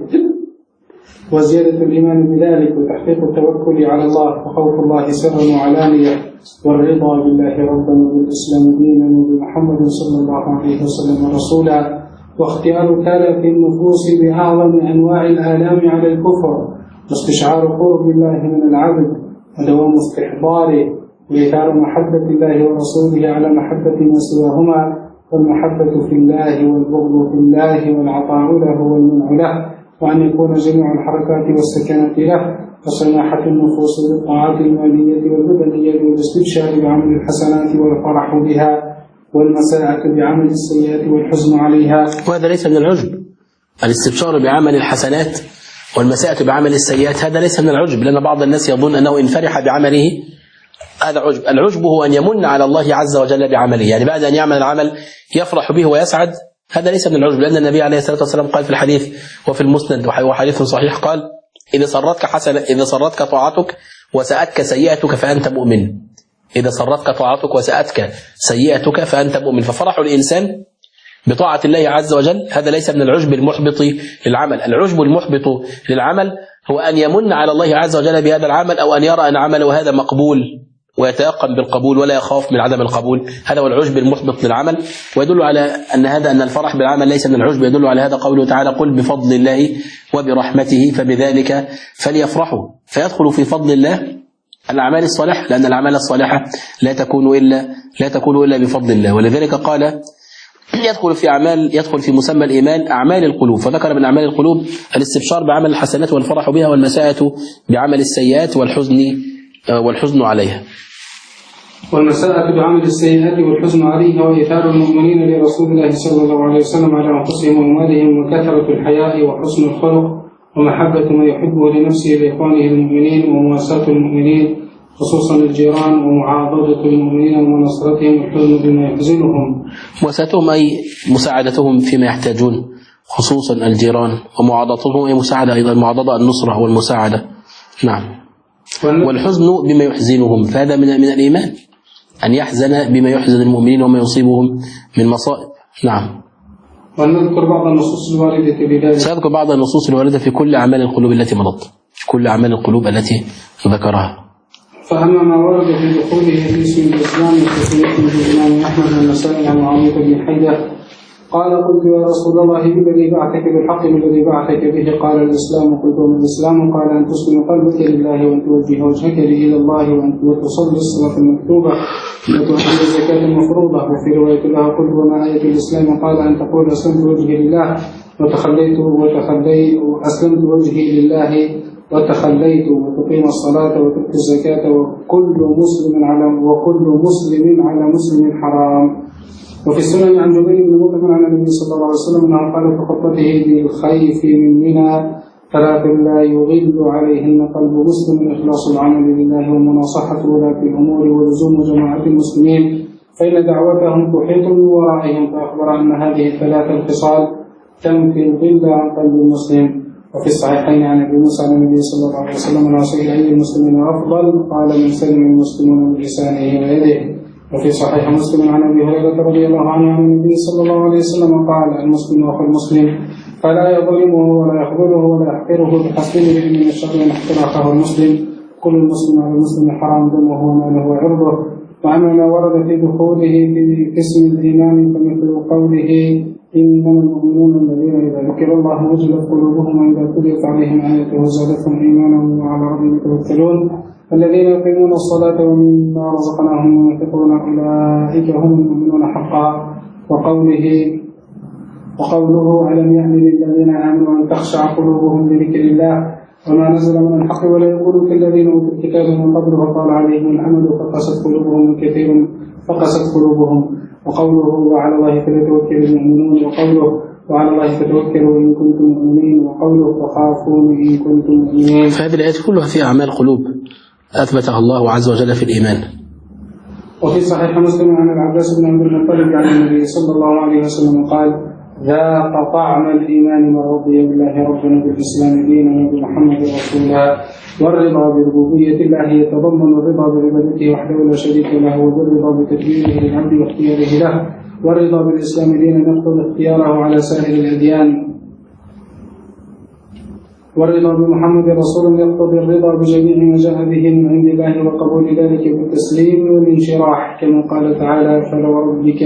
وزيادة الإيمان بذلك وتحقيق التوكل على الله وخوف الله سرا وعلانية، والرضا بالله ربا وبالإسلام دينا وبمحمد صلى الله عليه وسلم رسولا، واختيار تلف النفوس بأعظم أنواع الآلام على الكفر، واستشعار قرب الله من العبد ودوام استحضاره، وإثار محبة الله ورسوله على محبة ما سواهما، والمحبة في الله والبغض في الله والعطاء له والمنع له، وأن يكون جميع الحركات والسكنات له، وسماحة النفوس بالطاعات المالية والبدنية والاستبشار بعمل الحسنات والفرح بها، والمساءة بعمل السيئات والحزن عليها. وهذا ليس من العجب، الاستبشار بعمل الحسنات والمساءة بعمل السيئات هذا ليس من العجب، لأن بعض الناس يظن أنه إن فرح بعمله هذا عجب. العجب هو أن يمن على الله عز وجل بعمله، يعني بعد أن يعمل العمل يفرح به ويسعد، هذا ليس من العجب، لأن النبي عليه الصلاة والسلام قال في الحديث وفي المسند وحديث صحيح قال: إذا سرتك طاعتك وسأتك سيئتك فأنت مؤمن. إذا سرتك طاعتك وسأتك سيئتك فأنت مؤمن. ففرح الإنسان بطاعة الله عز وجل هذا ليس من العجب المحبط للعمل. العجب المحبط للعمل هو أن يمن على الله عز وجل بهذا العمل، أو أن يرى أن عمله هذا مقبول ويتيقن بالقبول ولا يخاف من عدم القبول. هذا هو العجب المحبط للعمل، ويدل على أن الفرح بالعمل ليس من العجب. يدل على هذا قوله تعالى: قل بفضل الله وبرحمته فبذلك فليفرحوا. فيدخل في فضل الله الأعمال الصالحة، لأن الأعمال الصالحة لا تكون إلا بفضل الله. ولذلك قال يدخل في مسمى الإيمان أعمال القلوب، فذكر من أعمال القلوب الاستبشار بعمل الحسنات والفرح بها، والمساءة بعمل السيئات والحزن عليها. والمساءة بعمل السيئات والحزن عليها، وإيثار المؤمنين لرسول الله صلى الله عليه وسلم على أنفسهم وأموالهم، وكثرة الحياء وحسن الخلق، ومحبة ما يحبه لنفسه لإخوانه المؤمنين، ومواساة المؤمنين خصوصا الجيران، ومعاضدة المؤمنين ومناصرتهم، والحزن بما يحزنهم. مواساتهم أي مساعدتهم فيما يحتاجون، خصوصا الجيران، ومعاضدتهم أي مساعدة أيضا، المعاضدة النصرة والمساعدة. نعم. والحزن بما يحزنهم، فهذا من الإيمان أن يحزن بما يحزن المؤمنين وما يصيبهم من مصائب. نعم. ونذكر بعض النصوص الواردة بذلك. سأذكر بعض النصوص الواردة في كل أعمال القلوب التي مضت، كل أعمال القلوب التي ذكرها. فأما ما ورد في دخوله في اسم الإسلام وتسميته بالإمام أحمد والنسائي عن معاوية بن حيدة قال: قلت يا رسول الله بالذي بعثك بالحق والذي بعثك به؟ قال: الإسلام. قلت: وما الإسلام؟ قال: أن تسلم قلبك لله، وأن توجه وجهك إلى الله، وأن تصلي الصلاة المكتوبة، وتؤدي الزكاة المفروضة. وفي رواية لها: قلت: وما آية الإسلام؟ قال: أن تقول أسلمت وجهي لله أسلمت وجهي لله وتخليت، وتقيم الصلاة وتؤتي الزكاة، وكل مسلم على مسلم حرام. وفي السنن عن جبير بن مطعم عن النبي صلى الله عليه وسلم انه قال في خطبته: بالخيف من منى 3 لا يغل عليهن قلب مسلم: إخلاص العمل لله، ومناصحة ولاة الأمور، ولزوم جماعة المسلمين، فإن دعوتهم تحيط من ورائهم. فأخبر أن هذه ال3 الخصال تنفي الغل عن قلب المسلم. وفي الصحيحين عن ابي موسى عن النبي صلى الله عليه وسلم انه سئل اي المسلمين افضل؟ قال: من سلم المسلمون بلسانه ويده. وفي صحيح مسلم عن ابي هريره رضي الله عنه عن النبي صلى الله عليه وسلم قال: المسلم اخو المسلم، فلا يظلمه ولا يخذله ولا يحقره، بحسبه من الشر ان يحقر اخاه المسلم. كل المسلم على المسلم حرام دمه وماله وعرضه. واما ما ورد في دخوله في اسم الايمان فمثل قوله: إنما المؤمنون الذين إذا ذكر الله وجلت قلوبهم وإذا تليت عليهم آياته زادتهم إيمانا وعلى ربهم يتوكلون، الذين يقيمون الصلاة ومما رزقناهم ينفقون أولئك هم المؤمنون حقا. وقوله: ألم يأن للذين آمنوا أن تخشع قلوبهم لذكر الله وما نزل من الحق ولا يقولوا كالذين أوتوا الكتاب من قبل فطال عليهم الأمد فقست قلوبهم. وقوله: وعلى الله فليتوكل المؤمنون. وقوله: وعلى الله فتوكلوا إن كنتم مؤمنين. وقوله: فخافون إن كنتم مؤمنين. فهذه الآيات كلها فيها أعمال قلوب أثبتها الله عز وجل في الإيمان. وفي صحيح مسلم عن العباس بن عبد المطلب عن النبي صلى الله عليه وسلم قال: ذاق طعم الإيمان من رضي بالله ربنا بالإسلام دينا وبمحمد رسولا. والرضا بربوبية الله يتضمن الرضا بعبادته وحده لا شريك له، والرضا بتدبيره للعبد واختياره له. والرضا بالإسلام دينا يقتضي اختياره على سائر الأديان. والرضا بمحمد رسول يقتضي الرضا بجميع ما جاء به من عند الله وقبول ذلك بالتسليم والانشراح، كما قال تعالى: فلوربك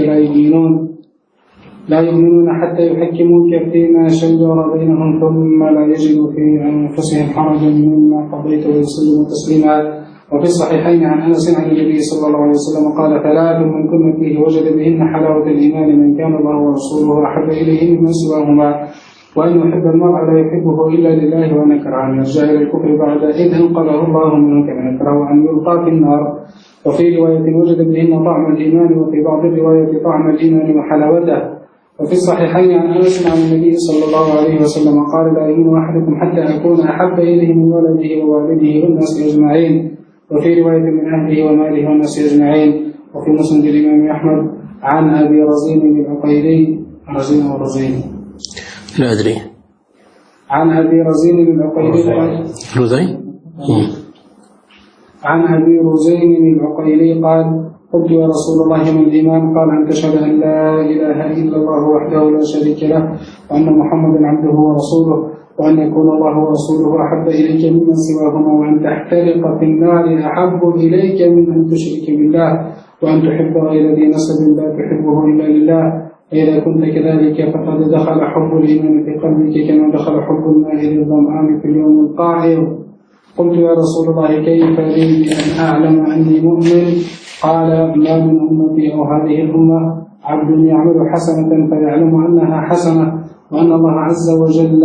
لا يؤمنون حتى يحكموك فيما شجر بينهم ثم لا يجدوا في أنفسهم حرجا مما قضيت ويسلموا تسليما. وفي الصحيحين عن أنس عن النبي صلى الله عليه وسلم قال: ثلاث من كن فيه وجد بهن حلاوة الإيمان: من كان الله ورسوله أحب إليه مما سواهما، وأن يحب المرء لا يحبه إلا لله، وأن يكره أن يرجع إلى الكفر بعد إذ أنقذه الله منه، كما يكره أن يلقى في النار. وفي رواية وجد بهن طعم الإيمان، وفي بعض الروايات طعم الإيمان وحلاوته. وفي الصحيحين عن أنس عن النبي صلى الله عليه وسلم قال: لا يؤمن أحدكم حتى أكون أحب إليه من ولده ووالده والناس أجمعين. وفي رواية من أهله وماله والناس أجمعين. وفي مسند الإمام أحمد عن أبي رزين العقيلي لا أدري. عن أبي رزين العقيلي عن أبي رزين العقيلي قال: قلت: يا رسول الله ما الإيمان؟ قال: أن تشهد أن لا إله إلا الله وحده لا شريك له، وأن محمدا عبده ورسوله، وأن يكون الله ورسوله أحب إليك ممن سواهما، وأن تحترق في النار أحب إليك من أن تشرك بالله، وأن تحب غير ذي نسب لا تحبه إلا لله. فإذا كنت كذلك فقد دخل حب الإيمان في قلبك كما دخل حب الماء للظمآن في اليوم القاعر. قلت: يا رسول الله كيف لي أن أعلم أني مؤمن؟ قال: ما من أمتي أو هذه الأمة عبد يعمل حسنة فيعلم أنها حسنة، وأن الله عز وجل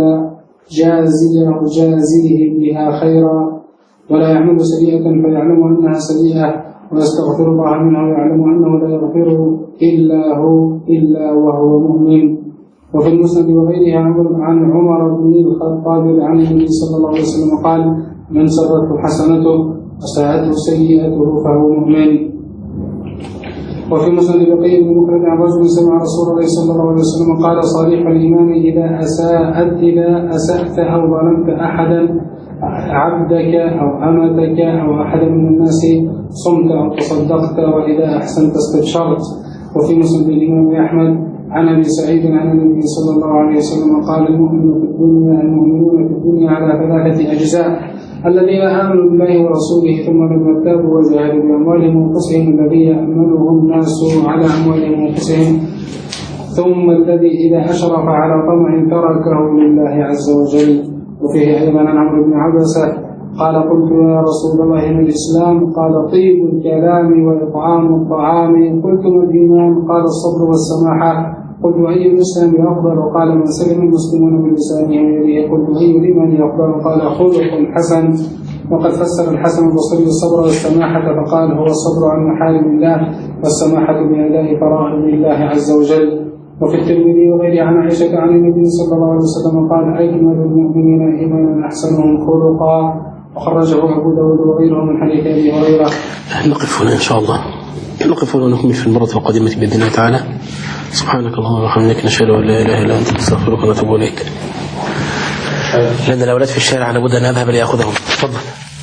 جازيه بها خيرا، ولا يعمل سيئة فيعلم أنها سيئة، ويستغفر الله منها ويعلم أنه لا يغفر إلا وهو مؤمن. وفي المسند وغيرها عن عمر بن الخطاب عن النبي صلى الله عليه وسلم قال: من سرته حسنته وساءته سيئته فهو مؤمن. وفي مسند بقي بن مخرج عن رجل سمع رسول الله صلى الله عليه وسلم قال: صريح الإيمان إذا أسأت أو ظلمت أحدا عبدك أو أمتك أو أحدا من الناس صمت أو تصدقت، وإذا أحسنت استبشرت. وفي مسند الإمام أحمد عن أبي سعيد عن النبي صلى الله عليه وسلم قال: المؤمنون في الدنيا على ثلاثة أجزاء: الذين آمنوا بالله ورسوله ثم لم يرتابوا وجاهدوا بأموالهم وأنفسهم، الذي يأمنهم الناس على أموالهم وأنفسهم، ثم الذي إذا أشرف على طمع تركه لله عز وجل. وفيه أيضا عن عمرو بن عبسة قال: قلت: يا رسول الله ما الإسلام؟ قال: طيب الكلام وإطعام الطعام. قلت: ما الإيمان؟ قال: الصبر والسماحة. قلت: أي الإسلام أفضل؟ قال: من سلم المسلمون من لسانه ويده. قلت: أي الإيمان أفضل؟ قال: خلق حسن. وقد فسر الحسن البصري الصبر والسماحة فقال: هو الصبر عن محارم الله، والسماحة بأداء فرائض الله عز وجل. وفي الترمذي وغيره عن عائشة عن النبي صلى الله عليه وسلم قال: أكمل المؤمنين إيمانا أحسنهم خلقا. وخرجه أبو داود وغيره من حديث أبي هريرة. نقف هنا إن شاء الله، نقف هنا ونكمل في المرة القادمة بإذن الله تعالى. سبحانك اللهم وبحمدك، نشهد أن لا إله إلا أنت، نستغفرك ونتوب إليك. لأن الأولاد في الشارع لابد أن أذهب ليأخذهم. تفضل.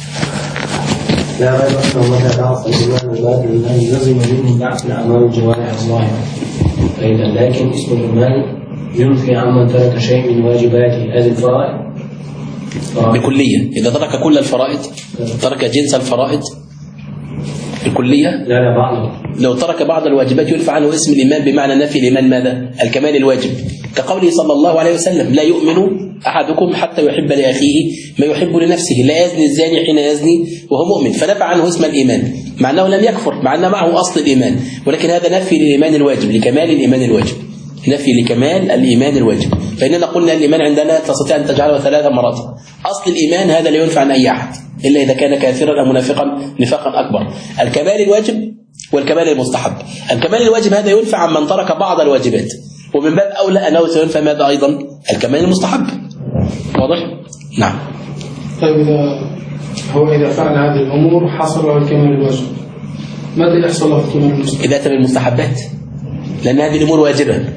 لا ريب أنه متى ضعف الإيمان الباطل الذي لزم منه ضعف الأعمال الجوارح الظاهرة، لكن اسم الإيمان ينفي عمن ترك شيء من واجباته هذه الفرائض بكلية. إذا ترك كل الفرائض، ترك جنس الفرائض بكلية، لا بعض. لو ترك بعض الواجبات يرفع عنه اسم الإيمان بمعنى نفي الإيمان ماذا؟ الكمال الواجب، كقوله صلى الله عليه وسلم: لا يؤمن أحدكم حتى يحب لأخيه ما يحب لنفسه، لا يزني الزاني حين يزني وهو مؤمن، فنفع عنه اسم الإيمان مع أنه لم يكفر، مع أن معه أصل الإيمان، ولكن هذا نفي للإيمان الواجب، لكمال الإيمان الواجب، نفي لكمال الإيمان الواجب. فإننا قلنا الإيمان عندنا تستطيع أن تجعله 3 مراتب. أصل الإيمان هذا لا ينفع عن أي أحد إلا إذا كان كافرا أو منافقا نفاقا أكبر. الكمال الواجب والكمال المستحب. الكمال الواجب هذا ينفع عن من ترك بعض الواجبات، ومن باب أولى أنه سينفع ماذا أيضا؟ الكمال المستحب. واضح؟ نعم. طيب إذا فعل هذه الأمور حصل له الكمال الواجب، ماذا يحصل له الكمال المستحب؟ إذا أتى بالمستحبات، لأن هذه الأمور واجبة.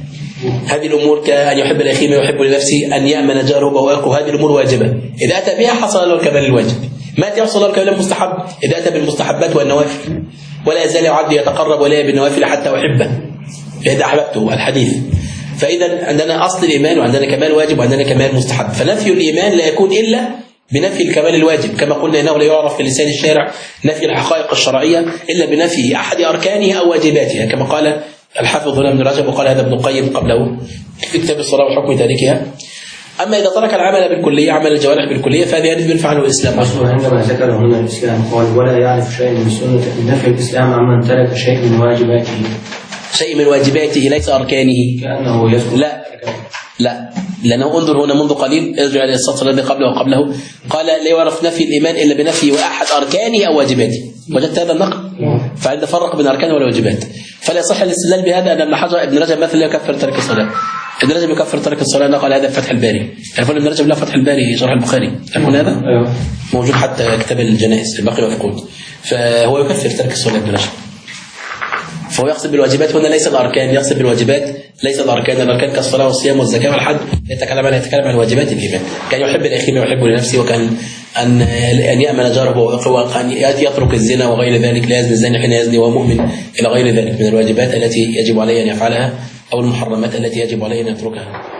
هذه الأمور كأن يحب لأخيه ما يحب لنفسه، أن يأمن جاره بوائقه، هذه الأمور واجبة. إذا أتى بها حصل له الكمال الواجب. ما يحصل له الكمال المستحب إذا أتى بالمستحبات والنوافل، ولا يزال عبدي يتقرب ولا بالنوافل حتى أحبه إذا أحببته الحديث. فإذا عندنا أصل الإيمان وعندنا كمال واجب وعندنا كمال مستحب. فنفي الإيمان لا يكون إلا بنفي الكمال الواجب، كما قلنا إنه لا يعرف في لسان الشارع نفي الحقائق الشرعية إلا بنفي أحد أركانها أو واجباتها، كما قال الحافظ هنا ابن رجب، وقال هذا ابن القيم قبله في كتاب الصلاة وحكم تاركها. أما إذا ترك العمل بالكلية، عمل الجوارح بالكلية، فهذه يجب فعله الإسلام. عندما ذكر هنا الإسلام قال ولا يعرف شيء من سنة نفي الإسلام عمن ترك شيء من واجباته. شيء من واجباته ليس أركانه. كأنه يذكر. لا، لأنه انظر هنا منذ قليل ارجع إلى السطر الذي قبله وقبله، قال لا يعرف نفي الإيمان إلا بنفي أحد أركانه أو واجباته. وجدت هذا النقل؟ فعند فرق بين أركانه والواجبات. فلا يصح الاستدلال بهذا أن ابن رجب مثلا لا يكفر ترك الصلاة. ابن رجب يكفر ترك الصلاة، نقل هذا في فتح الباري. تعرفون ابن رجب لا فتح الباري شرح البخاري، تعرفون هذا؟ موجود حتى كتاب الجنائز الباقي مفقود. فهو يكفر ترك الصلاة ابن رجب. فهو يقصد بالواجبات هنا ليس الأركان، يقصد بالواجبات ليس الأركان. الأركان كالصلاة والصيام والزكاة والحج يتكلم عن واجبات الإيمان. كان يحب لأخيه ما يحب لنفسه، وكان أن يأمن جاره وأن يترك الزنا وغير ذلك، لا يزني الزاني حين يزني وهو مؤمن، إلى غير ذلك من الواجبات التي يجب عليه أن يفعلها أو المحرمات التي يجب عليه أن يتركها.